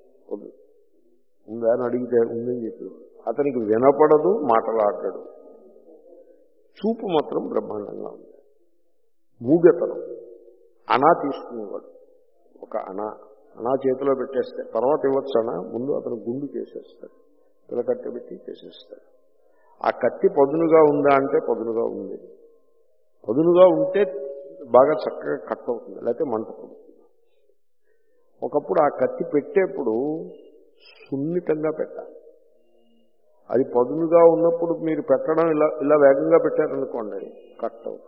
ఉందా అని అడిగితే ఉందని చెప్పేవాడు. అతనికి వినపడదు, మాటలాడడు, చూపు మాత్రం బ్రహ్మాండంగా ఉంది. మూగతను. అనా తీసుకునేవాడు. ఒక అనా అనా చేతిలో పెట్టేస్తే తర్వాత ఇవ్వచ్చు. అనా ముందు అతను గుండు చేసేస్తాడు, పిలకట్టె పెట్టి చేసేస్తాడు. ఆ కత్తి పదునుగా ఉందా అంటే పదునుగా ఉంది. పదునుగా ఉంటే బాగా చక్కగా కట్ అవుతుంది, లేకపోతే మంట పడుతుంది. ఒకప్పుడు ఆ కత్తి పెట్టేప్పుడు సున్నితంగా పెట్టాలి. అది పదునుగా ఉన్నప్పుడు మీరు పెట్టడం ఇలా ఇలా వేగంగా పెట్టారనుకోండి, కట్ అవుతుంది.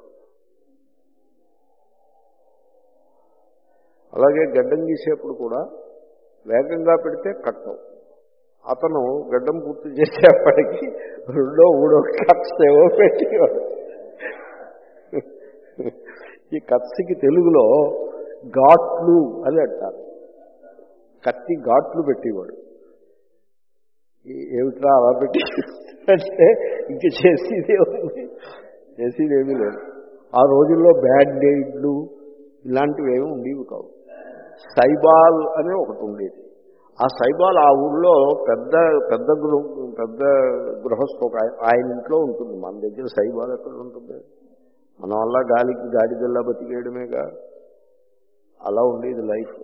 అలాగే గడ్డం గీసేప్పుడు కూడా వేగంగా పెడితే కట్ అవుతుంది. అతను గడ్డం పూర్తి చేసేప్పటికీ రెండో మూడో కట్స్ ఏవో పెట్టేవాడు. ఈ కత్స్కి తెలుగులో ఘాట్లు అని అంటారు. కత్తి ఘాట్లు పెట్టేవాడు. ఏమిట్రా అలా పెట్టి అంటే ఇంక చేసేదే ఉంది, చేసేదేమీ లేదు. ఆ రోజుల్లో బ్యాండేడ్లు ఇలాంటివి ఏమి ఉండేవి కావు. సైబాల్ అనే ఒకటి ఉండేది. ఆ సైబాల్ ఆ ఊళ్ళో పెద్ద పెద్ద గృహ పెద్ద గృహస్థ ఆయన ఇంట్లో ఉంటుంది. మన దగ్గర సైబాల్ ఎక్కడ ఉంటుంది? మన వల్ల గాలికి గాడిదల్లా బతికేయడమేగా. అలా ఉండేది లైఫ్.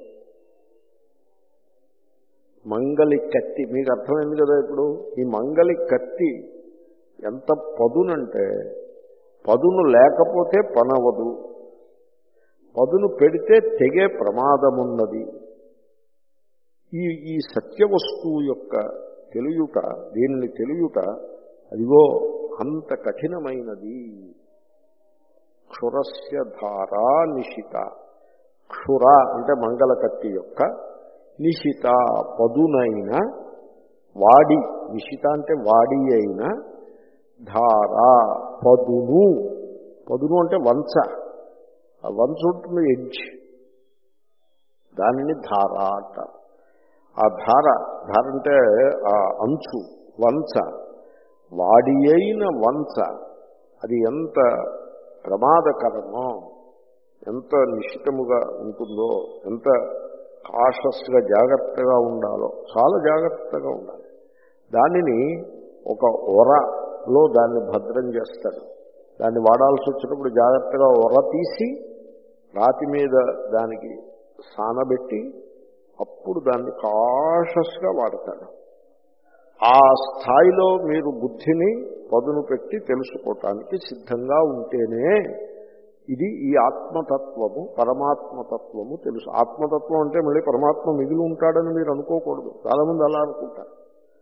మంగలి కత్తి మీకు అర్థమైంది కదా ఇప్పుడు. ఈ మంగలి కత్తి ఎంత పదునంటే పదును లేకపోతే పనవదు, పదును పెడితే తెగే ప్రమాదమున్నది. ఈ ఈ సత్య వస్తువు యొక్క తెలియుట, దీనిని తెలియుట అదిగో అంత కఠినమైనది. క్షురస్య ధారా నిశిత. క్షుర అంటే మంగళ కత్తి యొక్క నిశిత పదునైన వాడి, నిశిత అంటే వాడి అయిన, ధారా పదును. పదును అంటే వంచ, ఆ వంచ ఉంటుంది, ఎడ్జ్. దానిని ధార అంటారు. ఆ ధార ధార అంటే ఆ అంచు, వంచ, వాడి అయిన వంచ అది ఎంత ప్రమాదకరమో, ఎంత నిశ్చితముగా ఉంటుందో, ఎంత కాషస్గా జాగ్రత్తగా ఉండాలో, చాలా జాగ్రత్తగా ఉండాలి. దానిని ఒక ఒరలో దాన్ని భద్రం చేస్తాడు. దాన్ని వాడాల్సి వచ్చినప్పుడు జాగ్రత్తగా ఒర తీసి రాతి మీద దానికి సానబెట్టి అప్పుడు దాన్ని కాషస్గా వాడతాడు. ఆ స్థాయిలో మీరు బుద్ధిని పదును పెట్టి తెలుసుకోవటానికి సిద్ధంగా ఉంటేనే ఇది ఈ ఆత్మతత్వము, పరమాత్మతత్వము తెలుసు. ఆత్మతత్వం అంటే మళ్ళీ పరమాత్మ మిగిలి ఉంటాడని మీరు అనుకోకూడదు. చాలామంది అలా అనుకుంటారు.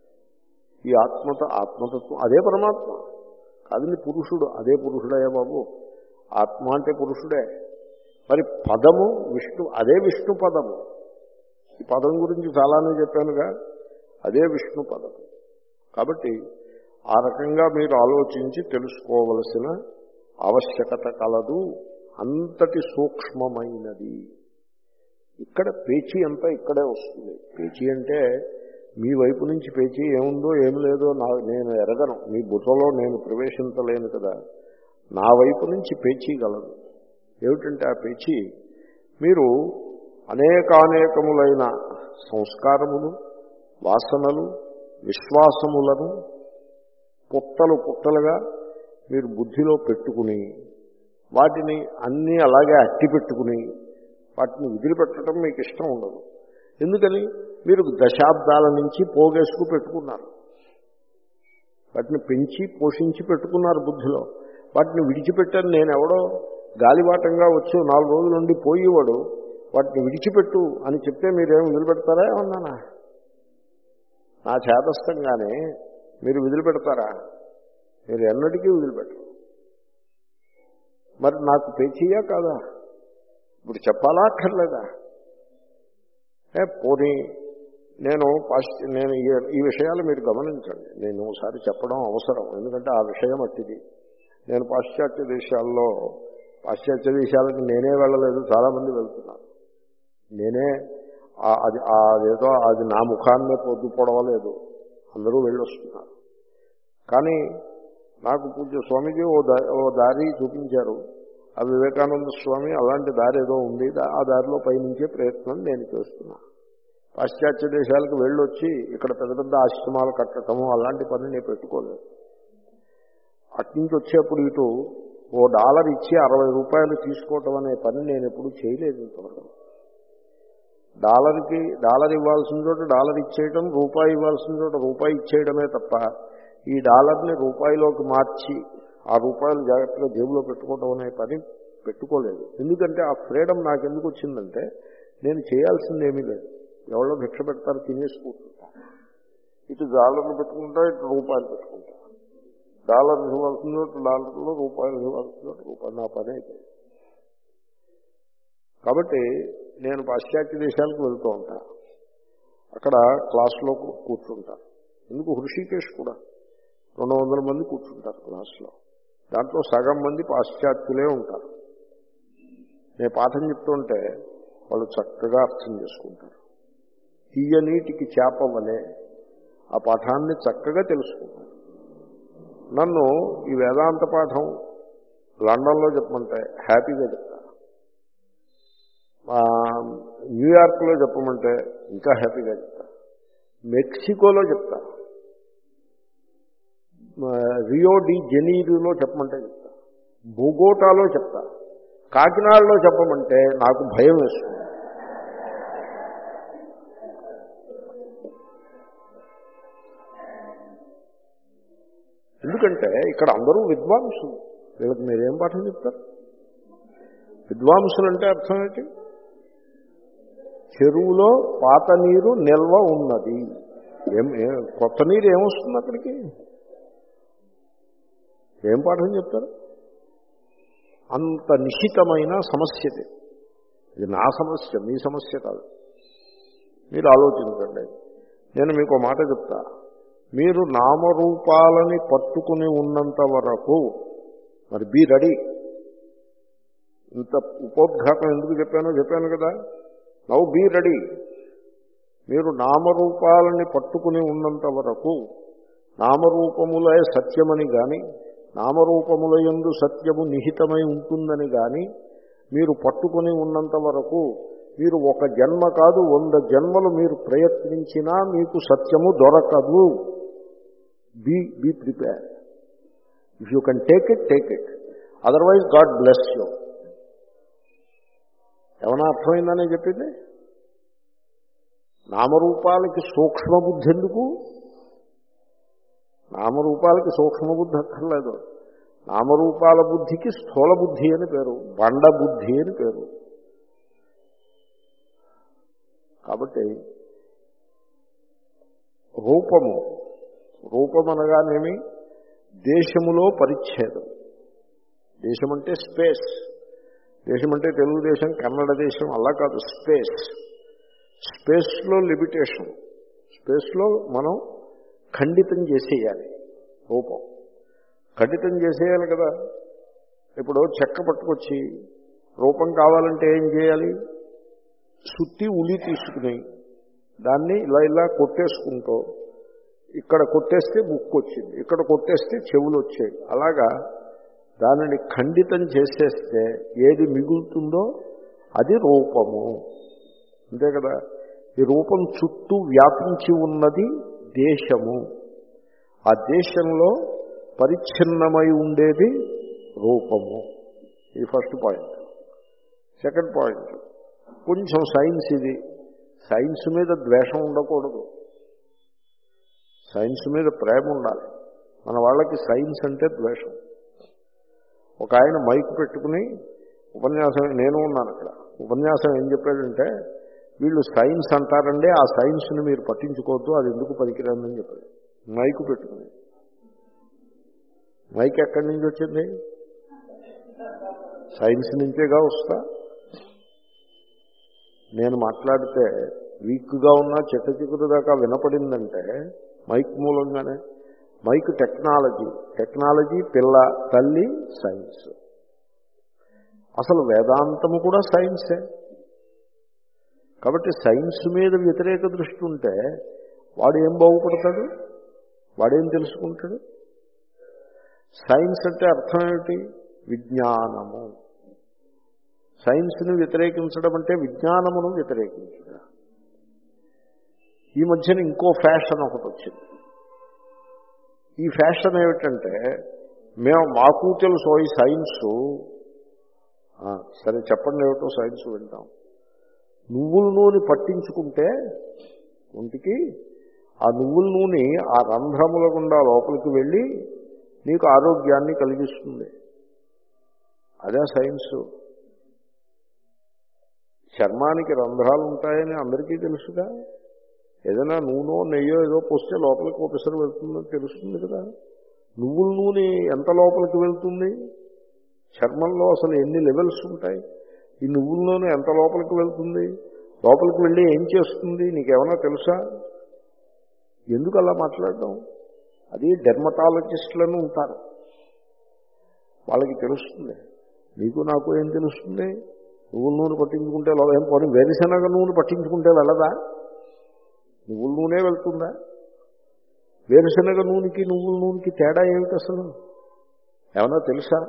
ఈ ఆత్మత ఆత్మతత్వం అదే పరమాత్మ కాదండి, పురుషుడు అదే పురుషుడే బాబు. ఆత్మ అంటే పురుషుడే. మరి పదము విష్ణు, అదే విష్ణు పదము. ఈ పదం గురించి చాలానే చెప్పానుగా, అదే విష్ణు పదము. కాబట్టి ఆ రకంగా మీరు ఆలోచించి తెలుసుకోవలసిన ఆవశ్యకత కలదు. అంతటి సూక్ష్మమైనది. ఇక్కడ పేచీ అంతా ఇక్కడే వస్తుంది. పేచీ అంటే మీ వైపు నుంచి పేచీ ఏముందో ఏమి లేదో నా నేను ఎరగను, మీ బుర్రలో నేను ప్రవేశించలేను కదా. నా వైపు నుంచి పేచీ గలదు. ఏమిటంటే ఆ పేచీ, మీరు అనేకానేకములైన సంస్కారములు, వాసనలు, విశ్వాసములను పుట్టలు పుట్టలుగా మీరు బుద్ధిలో పెట్టుకుని వాటిని అన్నీ అలాగే అట్టి పెట్టుకుని వాటిని వదిలిపెట్టడం మీకు ఇష్టం ఉండదు. ఎందుకని? మీరు దశాబ్దాల నుంచి పోగేసుకు పెట్టుకున్నారు. వాటిని పెంచి పోషించి పెట్టుకున్నారు బుద్ధిలో. వాటిని విడిచిపెట్టాను నేను ఎవడో గాలివాటంగా వచ్చి నాలుగు రోజుల నుండి పోయేవాడు వాటిని విడిచిపెట్టు అని చెప్తే మీరేం వదిలిపెడతారా ఏమన్నానా? నా చేతస్థంగానే మీరు వదిలిపెడతారా? మీరు ఎన్నటికీ వదిలిపెట్టరు. మరి నాకు పేచీయా కాదా? ఇప్పుడు చెప్పాలా అక్కర్లేదా? ఏ పోనీ నేను పాశ్చ నేను ఈ విషయాలు మీరు గమనించండి. నేను ఒకసారి చెప్పడం అవసరం, ఎందుకంటే ఆ విషయం అట్టిది. నేను పాశ్చాత్య దేశాల్లో, పాశ్చాత్య దేశాలకు నేనే వెళ్ళలేదు, చాలామంది వెళ్తున్నారు. నేనే అది అదేదో అది నా ముఖాన్నే పొద్దు పొడవలేదు, అందరూ వెళ్ళొస్తున్నారు. కానీ నాకు పూజ్య స్వామిజీ ఓ దా ఓ దారి చూపించారు. ఆ వివేకానంద స్వామి అలాంటి దారి ఏదో ఉంది, ఆ దారిలో పయనించే ప్రయత్నం నేను చేస్తున్నాను. పాశ్చాత్య దేశాలకు వెళ్ళొచ్చి ఇక్కడ పెద్ద పెద్ద ఆశ్రమాలు కట్టడము అలాంటి పని నేను పెట్టుకోలేదు. అట్నుంచి వచ్చేప్పుడు ఇటు ఓ డాలర్ ఇచ్చి అరవై రూపాయలు తీసుకోవటం అనే పని నేను ఎప్పుడు చేయలేదు ఇంతవరకు. డాలర్కి డాలర్ ఇవ్వాల్సిన చోట డాలర్ ఇచ్చేయడం, రూపాయి ఇవ్వాల్సిన చోట రూపాయి ఇచ్చేయడమే తప్ప ఈ డాలర్ని రూపాయిలోకి మార్చి ఆ రూపాయలు జాగ్రత్తగా జేబులో పెట్టుకోవడం అనే పని పెట్టుకోలేదు. ఎందుకంటే ఆ ఫ్రీడమ్ నాకు ఎందుకు వచ్చిందంటే నేను చేయాల్సింది ఏమీ లేదు. ఎవరో భిక్ష పెడతారు, తినేసి కూర్చుంటా. ఇటు డాలర్లు పెట్టుకుంటా, ఇటు రూపాయలు పెట్టుకుంటా. డాలర్ ఇవ్వాల్సిన చోట డాలర్లు, రూపాయలు ఇవ్వాల్సిన చోట రూపాయలు, నా పని అయిపోయింది. కాబట్టి నేను పాశ్చాత్య దేశాలకు వెళ్తూ ఉంటాను. అక్కడ క్లాసులో కూర్చుంటా. ఎందుకు? హృషికేశ్ కూడా రెండు వందల మంది కూర్చుంటారు క్లాసులో. దాంట్లో సగం మంది పాశ్చాత్యులే ఉంటారు. నేను పాఠం చెప్తుంటే వాళ్ళు చక్కగా అర్థం చేసుకుంటారు. తీయనీటికి చేప వలె ఆ పాఠాన్ని చక్కగా తెలుసుకుంటారు. నన్ను ఈ వేదాంత పాఠం లండన్లో చెప్పమంటే హ్యాపీగా చెప్తాను. న్యూయార్క్లో చెప్పమంటే ఇంకా హ్యాపీగా చెప్తాను. మెక్సికోలో చెప్తాను. రియో డి జెనీరోలో చెప్పమంటే చెప్తా, బొగోటాలో చెప్తా, కాకినాడలో చెప్పమంటే నాకు భయం వేస్తుంది. ఎందుకంటే ఇక్కడ అందరూ విద్వాంసులు. వీళ్ళకి మీరేం పాఠం చెప్తారు? విద్వాంసులు అంటే అర్థం ఏంటి? చెరువులో పాత నీరు నిల్వ ఉన్నది, ఏం కొత్త నీరు ఏమొస్తుంది అక్కడికి? ఏం పాఠం చెప్తారు? అంత నిశితమైన సమస్య ఇది. ఇది నా సమస్య, మీ సమస్య కాదు. మీరు ఆలోచించండి. నేను మీకు ఒక మాట చెప్తా. మీరు నామరూపాలని పట్టుకుని ఉన్నంత వరకు మరి బీ రెడీ. ఇంత ఉపోద్ఘాతం ఎందుకు చెప్పానో చెప్పాను కదా. Now be ready. మీరు నామరూపాలని పట్టుకుని ఉన్నంత వరకు నామరూపములే సత్యమని గాని నామరూపముల యందు సత్యము నిహితమై ఉంటుందని గాని మీరు పట్టుకుని ఉన్నంత వరకు మీరు ఒక జన్మ కాదు వంద జన్మలు మీరు ప్రయత్నించినా మీకు సత్యము దొరకదు. Be be prepare. If you can take it take it, otherwise God bless you. ఏమన్నా అర్థమైందనే చెప్పింది. నామరూపాలకి సూక్ష్మబుద్ధి ఎందుకు? నామరూపాలకి సూక్ష్మబుద్ధి అక్కర్లేదు. నామరూపాల బుద్ధికి స్థూల బుద్ధి అని పేరు, బండ బుద్ధి అని పేరు. కాబట్టి రూపము రూపమనగానేమి? దేశములో పరిచ్ఛేదం. దేశం అంటే స్పేస్. దేశం అంటే తెలుగుదేశం, కన్నడ దేశం అలా కాదు. స్పేస్. స్పేస్లో లిమిటేషన్. స్పేస్లో మనం ఖండితం చేసేయాలి. రూపం ఖండితం చేసేయాలి కదా. ఇప్పుడు చెక్క పట్టుకొచ్చి రూపం కావాలంటే ఏం చేయాలి? సుత్తి ఉలి తీసుకుని దాన్ని ఇలా ఇలా కొట్టేసుకుంటూ, ఇక్కడ కొట్టేస్తే ముక్కు వచ్చింది, ఇక్కడ కొట్టేస్తే చెవులు వచ్చాయి. అలాగా దానిని ఖండితం చేసేస్తే ఏది మిగులుతుందో అది రూపము. అంతే కదా. ఈ రూపం చుట్టూ వ్యాపించి ఉన్నది దేశము. ఆ దేశంలో పరిచ్ఛిన్నమై ఉండేది రూపము. ఇది ఫస్ట్ పాయింట్. సెకండ్ పాయింట్, కొంచెం సైన్స్. ఇది సైన్స్ మీద ద్వేషం ఉండకూడదు, సైన్స్ మీద ప్రేమ ఉండాలి. మన వాళ్ళకి సైన్స్ అంటే ద్వేషం. ఒక ఆయన మైక్ పెట్టుకుని ఉపన్యాసం, నేను ఉన్నాను అక్కడ, ఉపన్యాసం ఏం చెప్పాడంటే, వీళ్ళు సైన్స్ అంటారండి, ఆ సైన్స్ని మీరు పట్టించుకోవద్దు, అది ఎందుకు పనికిరాదని చెప్పాడు. మైకు పెట్టుకుని. మైక్ ఎక్కడి నుంచి వచ్చింది? సైన్స్ నుంచేగా వస్తా. నేను మాట్లాడితే వీక్గా ఉన్నా చెట్ట చిగురు దాకా వినపడిందంటే మైక్ మూలంగానే. Mike technology. టెక్నాలజీ పిల్ల, తల్లి సైన్స్. అసలు వేదాంతము కూడా సైన్సే. కాబట్టి సైన్స్ మీద వ్యతిరేక దృష్టి ఉంటే వాడు ఏం బాగుపడతాడు? వాడేం తెలుసుకుంటాడు? సైన్స్ అంటే అర్థం ఏమిటి? విజ్ఞానము. సైన్స్ని వ్యతిరేకించడం అంటే విజ్ఞానమును వ్యతిరేకించడం. ఈ మధ్యన ఇంకో ఫ్యాషన్ ఒకటి వచ్చింది. ఈ ఫ్యాషన్ ఏమిటంటే, మేము మాకు తెలుసు ఈ సైన్సు. సరే చెప్పండి ఏమిటో సైన్స్ వింటాం. నువ్వుల నూనె పట్టించుకుంటే ఒంటికి, ఆ నువ్వుల నూనె ఆ రంధ్రముల గుండా లోపలికి వెళ్ళి నీకు ఆరోగ్యాన్ని కలిగిస్తుంది. అదే సైన్సు. చర్మానికి రంధ్రాలు ఉంటాయని అందరికీ తెలుసుగా. ఏదైనా నూనె నెయ్యో ఏదో పోస్తే లోపలికి ఒకసారి వెళ్తుందని తెలుస్తుంది కదా. నువ్వుల నూనె ఎంత లోపలికి వెళ్తుంది? చర్మంలో అసలు ఎన్ని లెవెల్స్ ఉంటాయి? ఈ నువ్వుల నూనె ఎంత లోపలికి వెళ్తుంది? లోపలికి వెళ్ళి ఏం చేస్తుంది నీకేమైనా తెలుసా? ఎందుకు అలా మాట్లాడడం? అది డెర్మటాలజిస్టులను ఉంటారు, వాళ్ళకి తెలుస్తుంది. నీకు నాకు ఏం తెలుస్తుంది? నువ్వుల నూనె పట్టించుకుంటే ఏం పోనీ వేరుశనగ నూనె పట్టించుకుంటే వెళ్ళదా? నువ్వుల నూనె వెళ్తుందా? వేరుశనగ నూనెకి నువ్వుల నూనెకి తేడా ఏమిటి అసలు? ఏమన్నా తెలుసా?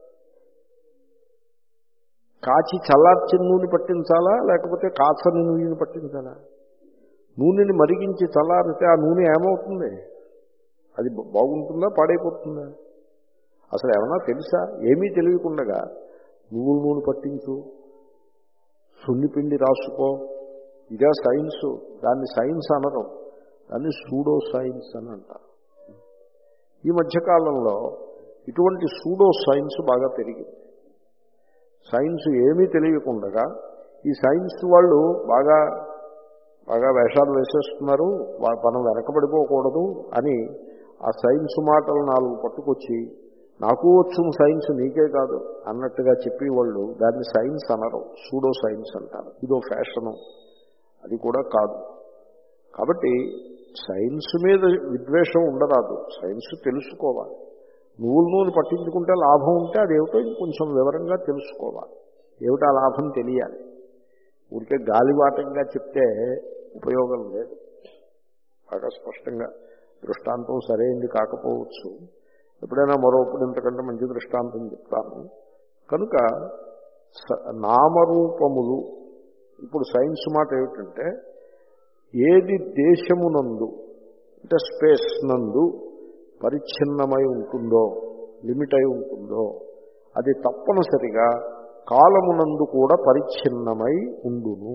కాచి చల్లార్చిన నూనె పట్టించాలా, లేకపోతే కాచని నూనెని పట్టించాలా? నూనెని మరిగించి చల్లారితే ఆ నూనె ఏమవుతుంది? అది బాగుంటుందా, పాడైపోతుందా? అసలు ఏమన్నా తెలుసా? ఏమీ తెలియకుండగా నువ్వుల నూనె పట్టించు, సున్నిపిండి రాసుకో, ఇదే సైన్సు. దాన్ని సైన్స్ అనరు, దాన్ని సూడో సైన్స్ అని అంటారు. ఈ మధ్యకాలంలో ఇటువంటి సూడో సైన్స్ బాగా పెరిగింది. సైన్స్ ఏమీ తెలియకుండగా ఈ సైన్స్ వాళ్ళు బాగా బాగా వేషాలు వేసేస్తున్నారు, మనం వెనకబడిపోకూడదు అని ఆ సైన్స్ మాటలు నాలుగు పట్టుకొచ్చి నాకు వచ్చు సైన్స్ నీకే కాదు అన్నట్టుగా చెప్పి వాళ్ళు దాన్ని సైన్స్ అనరు, సూడో సైన్స్ అంటారు. ఇదో ఫ్యాషను, అది కూడా కాదు. కాబట్టి సైన్స్ మీద విద్వేషం ఉండరాదు, సైన్స్ తెలుసుకోవాలి. నువ్వుల నూనె పట్టించుకుంటే లాభం ఉంటే అదేమిటో కొంచెం వివరంగా తెలుసుకోవాలి. ఏమిటా లాభం తెలియాలి. ఊరికే గాలివాటంగా చెప్తే ఉపయోగం లేదు. బాగా స్పష్టంగా దృష్టాంతం సరైంది కాకపోవచ్చు, ఎప్పుడైనా మరొకటి ఇంతకంటే మంచి దృష్టాంతం చెప్తాను. కనుక నామరూపములు, ఇప్పుడు సైన్స్ మాట ఏమిటంటే ఏది దేశమునందు అంటే స్పేస్ నందు పరిచ్ఛిన్నమై ఉంటుందో, లిమిట్ అయి ఉంటుందో, అది తప్పనిసరిగా కాలమునందు కూడా పరిచ్ఛిన్నమై ఉండును.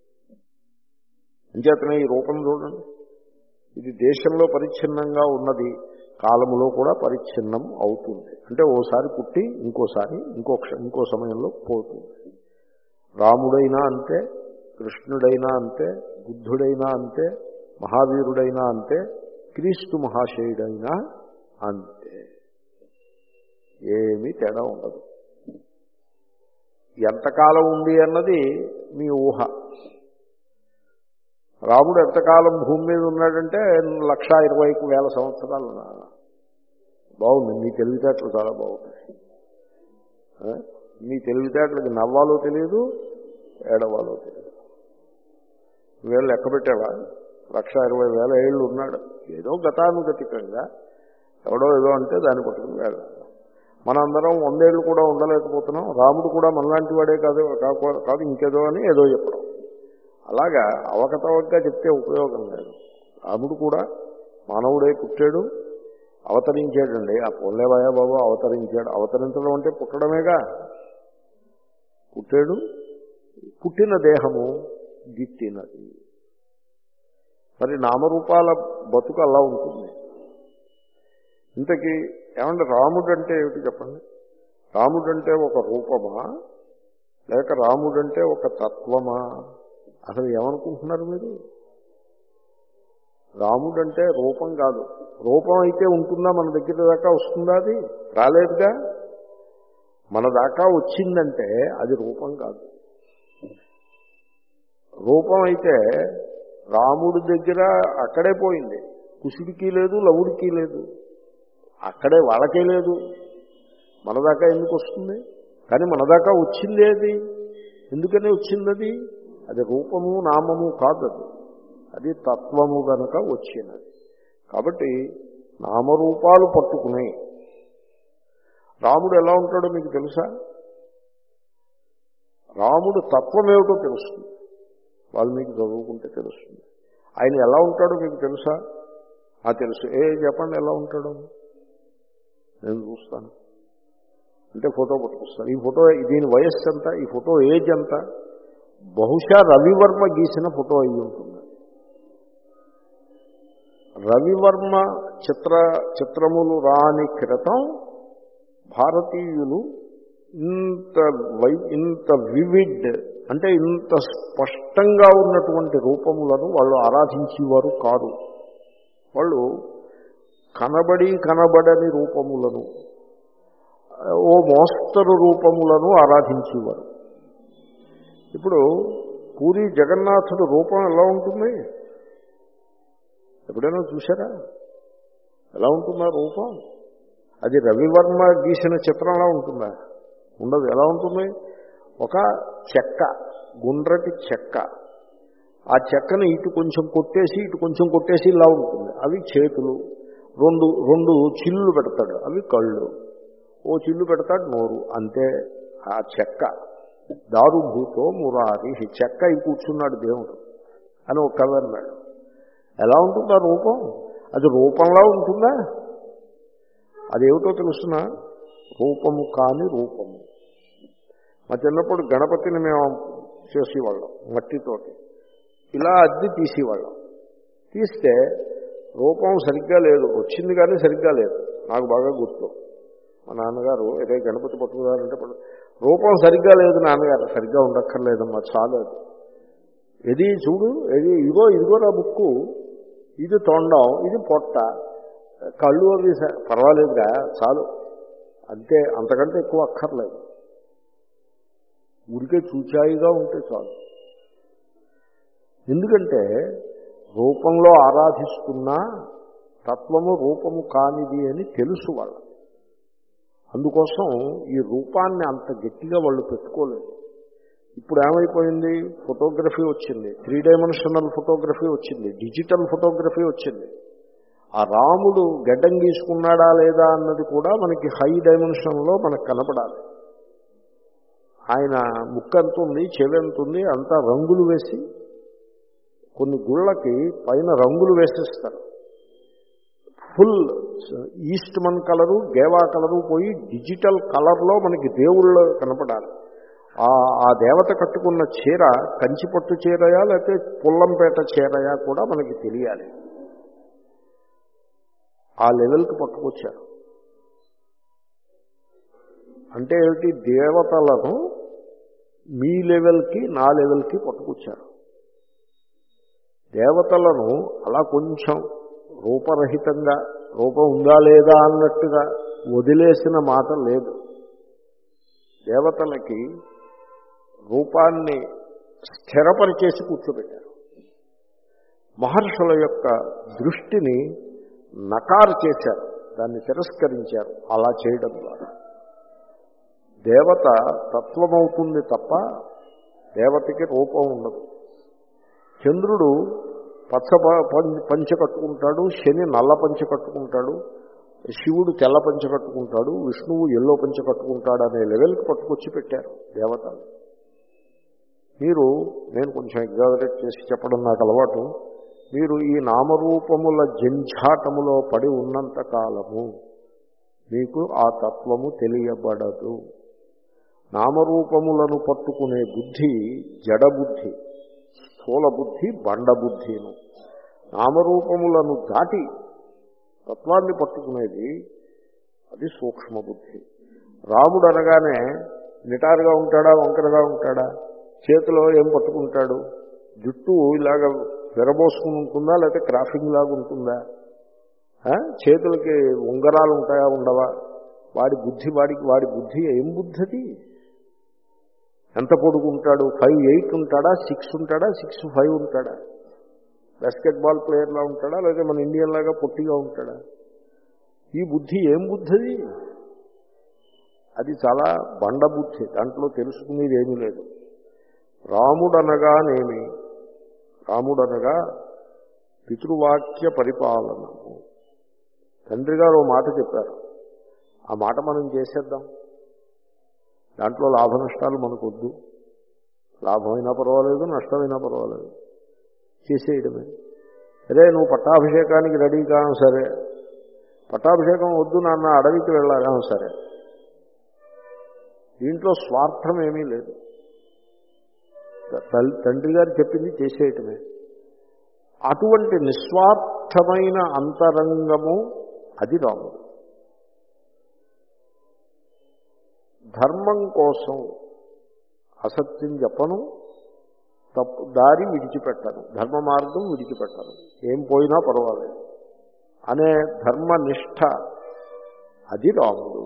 అంచేతనే ఈ రూపం చూడండి, ఇది దేశంలో పరిచ్ఛిన్నంగా ఉన్నది, కాలములో కూడా పరిచ్ఛిన్నం అవుతుంది. అంటే ఓసారి పుట్టి ఇంకోసారి ఇంకో ఇంకో సమయంలో పోతుంది. రాముడైనా అంతే, కృష్ణుడైనా అంతే, బుద్ధుడైనా అంతే, మహావీరుడైనా అంతే, క్రీస్తు మహాశయుడైనా అంతే. ఏమీ తేడా ఉండదు. ఎంతకాలం ఉంది అన్నది మీ ఊహ. రాముడు ఎంతకాలం భూమి మీద ఉన్నాడంటే లక్ష ఇరవై వేల సంవత్సరాలు. బాగుంది, మీ తెలివితేటలు చాలా బాగున్నాయి. మీ తెలివితేటలకి నవ్వాలో తెలియదు, ఏడవాలో తెలియదు. వీళ్ళు లెక్క పెట్టావా? లక్ష ఇరవై వేల ఏళ్ళు ఉన్నాడు. ఏదో గతానుగతికంగా ఎవడో ఏదో అంటే దాన్ని పట్టుకుని వెళ్ళాలి. మనందరం వందేళ్ళు కూడా ఉండలేకపోతున్నాం. రాముడు కూడా మనలాంటి వాడే కాదు కాదు ఇంకేదో అని ఏదో చెప్పడం. అలాగా అవకతవకగా చెప్తే ఉపయోగం లేదు. రాముడు కూడా మానవుడే, పుట్టాడు, అవతరించాడండి. ఆ పోలేవాయా బాబు అవతరించాడు. అవతరించడం అంటే పుట్టడమేగా. పుట్టాడు, పుట్టిన దేహము గిట్టినది. మరి నామరూపాల బతుకు అలా ఉంటుంది. ఇంతకీ ఏమంటే రాముడు అంటే ఏమిటి చెప్పండి? రాముడంటే ఒక రూపమా లేక రాముడంటే ఒక తత్వమా? అసలు ఏమనుకుంటున్నారు మీరు? రాముడంటే రూపం కాదు. రూపం అయితే ఉంటుందా? మన దగ్గర దాకా వస్తుందా? అది రాలేదుగా. మన దాకా వచ్చిందంటే అది రూపం కాదు. రూపం అయితే రాముడి దగ్గర అక్కడే పోయింది. కుశుడికి లేదు, లవుడికి లేదు, అక్కడే వాళ్ళకే లేదు. మన దాకా ఎందుకు వస్తుంది? కానీ మన దాకా వచ్చింది ఏది? ఎందుకని వచ్చింది అది? అది రూపము నామము కాదు, అది అది తత్వము కనుక వచ్చినది. కాబట్టి నామరూపాలు పట్టుకుని రాముడు ఎలా ఉంటాడో మీకు తెలుసా? రాముడు తత్వం ఏమిటో తెలుస్తుంది. వాళ్ళు మీకు చదువుకుంటే తెలుస్తుంది. ఆయన ఎలా ఉంటాడో మీకు తెలుసా? ఆ తెలుసు. ఏ చెప్పండి ఎలా ఉంటాడో? నేను చూస్తాను అంటే ఫోటో పట్టుకొస్తాను. ఈ ఫోటో దీని వయస్సు ఎంత, ఈ ఫోటో ఏజ్ ఎంత? బహుశా రవివర్మ గీసిన ఫోటో అయ్యి ఉంటుంది. రవివర్మ చిత్ర చిత్రములు రాని క్రితం భారతీయులు ఇంత వై ఇంత వివిడ్ అంటే ఇంత స్పష్టంగా ఉన్నటువంటి రూపములను వాళ్ళు ఆరాధించేవారు కాదు. వాళ్ళు కనబడి కనబడని రూపములను, ఓ మోస్తరు రూపములను ఆరాధించేవారు. ఇప్పుడు పూరి జగన్నాథుడు రూపం ఎలా ఉంటుంది? ఎప్పుడైనా చూసారా? ఎలా ఉంటుందా రూపం? అది రవివర్మ గీసిన చిత్రంలా ఉంటుందా? ఉండదు. ఎలా ఉంటుంది? ఒక చెక్క, గుండ్రటి చెక్క. ఆ చెక్కని ఇటు కొంచెం కొట్టేసి ఇటు కొంచెం కొట్టేసి ఇలా ఉంటుంది. అవి చేతులు. రెండు రెండు చిల్లు పెడతాడు, అవి కళ్ళు. ఓ చిల్లు పెడతాడు నోరు. అంతే. ఆ చెక్క దారుభూతో మురారి, చెక్క అయి కూర్చున్నాడు దేవుడు అని ఒక కవి అన్నాడు. ఎలా ఉంటుంది ఆ రూపం? అది రూపంలా ఉంటుందా? అదేమిటో తెలుసునా? రూపము కాని రూపము. మా చిన్నప్పుడు గణపతిని మేము చేసేవాళ్ళం మట్టితోటి. ఇలా అద్దె తీసేవాళ్ళం. తీస్తే రూపం సరిగ్గా లేదు, వచ్చింది కానీ సరిగ్గా లేదు. నాకు బాగా గుర్తు. మా నాన్నగారు ఏదో గణపతి పట్టుకున్నారంటే రూపం సరిగ్గా లేదు నాన్నగారు. సరిగ్గా ఉండక్కర్లేదమ్మా, చాలు. ఇది చూడు, ఇది ఇదిగో ఇదిగో నా బుక్కు, ఇది తొండం, ఇది పొట్ట, కళ్ళు అవి పర్వాలేదుగా, చాలు అంతే, అంతకంటే ఎక్కువ అక్కర్లేదు. ఊరికే చూచాయిగా ఉంటే చాలు. ఎందుకంటే రూపంలో ఆరాధిస్తున్నా తత్వము రూపము కానిది అని తెలుసు వాళ్ళు. అందుకోసం ఈ రూపాన్ని అంత గట్టిగా వాళ్ళు పెట్టుకోలేదు. ఇప్పుడు ఏమైపోయింది, ఫోటోగ్రఫీ వచ్చింది, త్రీ డైమెన్షనల్ ఫోటోగ్రఫీ వచ్చింది, డిజిటల్ ఫోటోగ్రఫీ వచ్చింది. ఆ రాముడు గడ్డం గీసుకున్నాడా లేదా అన్నది కూడా మనకి హై డైమెన్షన్లో మనకు కనపడాలి. ఆయన ముక్కు ఎంత ఉంది, చెవి ఎంత ఉంది, అంతా రంగులు వేసి, కొన్ని గుళ్ళకి పైన రంగులు వేసేస్తారు. Full Eastman colour, Geva colour పోయి డిజిటల్ కలర్లో మనకి దేవుళ్ళు కనపడాలి. ఆ దేవత కట్టుకున్న చీర కంచిపట్టు చీరయా లేకపోతే పుల్లంపేట చీరయా కూడా మనకి తెలియాలి. ఆ లెవెల్కి పట్టుకొచ్చారు. అంటే ఏమిటి, దేవతలను మీ లెవెల్కి నా లెవెల్కి పట్టుకొచ్చారు. దేవతలను అలా కొంచెం రూపరహితంగా, రూపం ఉందా లేదా అన్నట్టుగా వదిలేసిన మాట లేదు. దేవతలకి రూపాన్ని స్థిరపరిచేసి కూర్చోబెట్టారు. మహర్షుల యొక్క దృష్టిని నకారు చేశారు, దాన్ని తిరస్కరించారు. అలా చేయడం ద్వారా దేవత తత్వమవుతుంది తప్ప దేవతకి రూపం ఉండదు. చంద్రుడు పచ్చ పంచె కట్టుకుంటాడు, శని నల్ల పంచె కట్టుకుంటాడు, శివుడు తెల్ల పంచె కట్టుకుంటాడు, విష్ణువు ఎల్లో పంచె కట్టుకుంటాడు అనే లెవెల్కి పట్టుకొచ్చి పెట్టారు దేవతలు. మీరు, నేను కొంచెం ఎగ్జాగరేట్ చేసి చెప్పడం నాకు అలవాటు, మీరు ఈ నామరూపముల జంఝాటములో పడి ఉన్నంత కాలము మీకు ఆ తత్వము తెలియబడదు. నామరూపములను పట్టుకునే బుద్ధి జడబుద్ధి, స్థూల బుద్ధి బండబుద్ధిను. నామరూపములను దాటి తత్వాన్ని పట్టుకునేది అది సూక్ష్మ బుద్ధి. రాముడు అనగానే నిటారుగా ఉంటాడా, వంకరగా ఉంటాడా, చేతిలో ఏం పట్టుకుంటాడు, జుట్టు ఇలాగ విరబోసుకుని ఉంటుందా లేకపోతే క్రాఫింగ్ లాగా ఉంటుందా, చేతులకి ఉంగరాలు ఉంటాయా ఉండవా, వాడి బుద్ధి వాడికి వాడి బుద్ధి ఏం బుద్ధి అది? ఎంత పొడుగుంటాడు, ఫైవ్ ఎయిట్ ఉంటాడా, సిక్స్ ఉంటాడా, సిక్స్ ఫైవ్ ఉంటాడా, బాస్కెట్బాల్ ప్లేయర్లా ఉంటాడా లేదా మన ఇండియన్ లాగా పొట్టిగా ఉంటాడా? ఈ బుద్ధి ఏం బుద్ధి? అది చాలా బండ బుద్ధి, దాంట్లో తెలుసుకునేది ఏమీ లేదు. రాముడనగానేమి, రాముడనగా పితృవాక్య పరిపాలనము. తండ్రి గారు ఓ మాట చెప్పారు, ఆ మాట మనం చేసేద్దాం, దాంట్లో లాభ నష్టాలు మనకు వద్దు, లాభమైనా పర్వాలేదు నష్టమైనా పర్వాలేదు, చేసేయడమే. అరే నువ్వు పట్టాభిషేకానికి రెడీ కాను, సరే పట్టాభిషేకం వద్దు నాన్న అడవికి వెళ్ళాలి, సరే. దీంట్లో స్వార్థం ఏమీ లేదు, తండ్రి గారు చెప్పింది చేసేయటమే. అటువంటి నిస్వార్థమైన అంతరంగము అది రాముడు. ధర్మం కోసం అసత్యం చెప్పను, తప్పు దారి విడిచిపెట్టను, ధర్మ మార్గం విడిచిపెట్టను, ఏం పోయినా పర్వాలేదు అనే ధర్మనిష్ట అది రాముడు.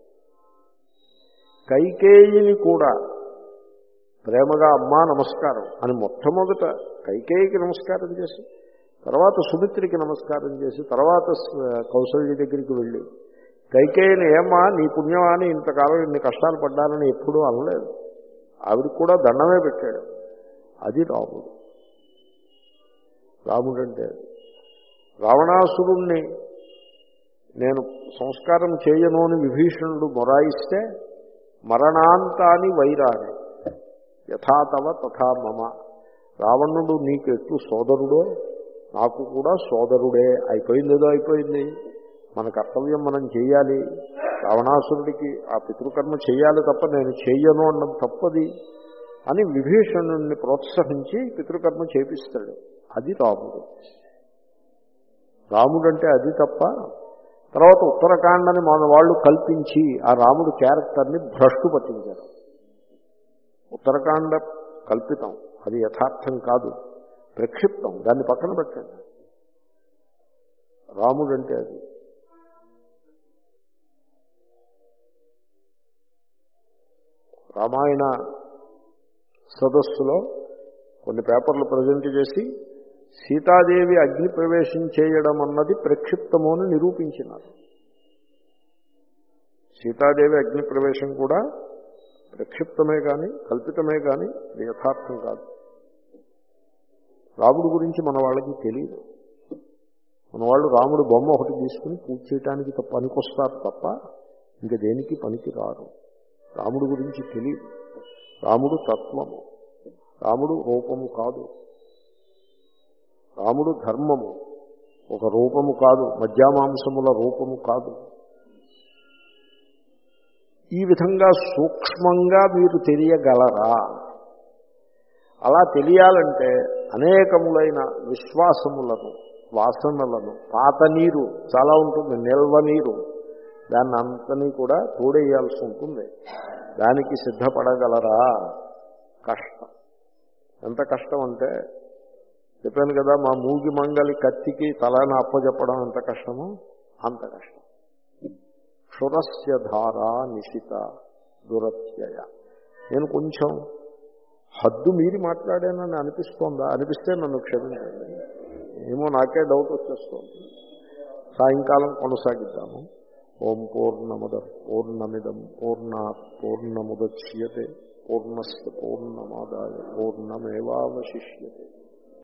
కైకేయిని కూడా ప్రేమగా అమ్మా నమస్కారం అని మొట్టమొదట కైకేయికి నమస్కారం చేసి, తర్వాత సుమిత్రికి నమస్కారం చేసి, తర్వాత కౌసల్య దగ్గరికి వెళ్ళి కైకేయిని ఏమ్మా నీ పుణ్యమా అని ఇంతకాలం ఇన్ని కష్టాలు పడ్డానని ఎప్పుడూ అనలేదు, ఆవిడికి కూడా దండమే పెట్టాడు. అది రాముడు. రాముడంటే రావణాసురుణ్ణి నేను సంస్కారం చేయను అని విభీషణుడు మొరాయిస్తే మరణాంతాని వైరాని యథాతవ తథా మమ, రావణుడు నీకు ఎట్లు సోదరుడో నాకు కూడా సోదరుడే. అయిపోయిందేదో అయిపోయింది, మన కర్తవ్యం మనం చేయాలి, రావణాసురుడికి ఆ పితృకర్మ చేయాలి తప్ప నేను చెయ్యను అన్నది తప్పది అని విభీషణుడిని ప్రోత్సహించి పితృకర్మ చేపిస్తాడు. అది రాముడు. రాముడంటే అది తప్ప. తర్వాత ఉత్తరకాండని మన వాళ్ళు కల్పించి ఆ రాముడు క్యారెక్టర్ని భ్రష్టు పట్టించారు. ఉత్తరకాండ కల్పితం, అది యథార్థం కాదు, ప్రక్షిప్తం, దాన్ని పక్కన పెట్టండి. రాముడంటే అది. రామాయణ సదస్సులో కొన్ని పేపర్లు ప్రజెంట్ చేసి సీతాదేవి అగ్ని ప్రవేశం చేయడం అన్నది ప్రక్షిప్తము అని నిరూపించినారు. సీతాదేవి అగ్ని ప్రవేశం కూడా ప్రక్షిప్తమే కానీ కల్పితమే కానీ ఇది యథార్థం కాదు. రాముడు గురించి మన వాళ్ళకి తెలియదు. మన వాళ్ళు రాముడు బొమ్మ ఒకటి తీసుకుని పూజ చేయడానికి తప్ప పనికొస్తారు తప్ప ఇంకా దేనికి పనికి రారు. రాముడు గురించి తెలియదు. రాముడు తత్వము, రాముడు రూపము కాదు, రాముడు ధర్మము, ఒక రూపము కాదు, మధ్యామాంసముల రూపము కాదు. ఈ విధంగా సూక్ష్మంగా మీరు తెలియగలరా? అలా తెలియాలంటే అనేకములైన విశ్వాసములను, వాసనలను, పాత నీరు చాలా ఉంటుంది, నిల్వ నీరు, దాన్ని అంతని కూడా తోడేయాల్సి ఉంటుంది. దానికి సిద్ధపడగలరా? కష్టం. ఎంత కష్టం అంటే చెప్పాను కదా, మా మూగి మంగలి కత్తికి తలని అప్పచెప్పడం ఎంత కష్టమో అంత కష్టం. క్షురస్య ధారా నిశిత దురత్యయ. నేను కొంచెం హద్దు మీరి మాట్లాడానని అనిపిస్తోందా? అనిపిస్తే నన్ను క్షమించండి, ఏమో నాకే డౌట్ వచ్చేస్తోంది. సాయంకాలం కొనసాగిద్దాము. ఓం పూర్ణముద పూర్ణమిదం పూర్ణాత్ పూర్ణముద్యతే పూర్ణస్య పూర్ణమాదాయ పూర్ణమేవావశిష్యతే.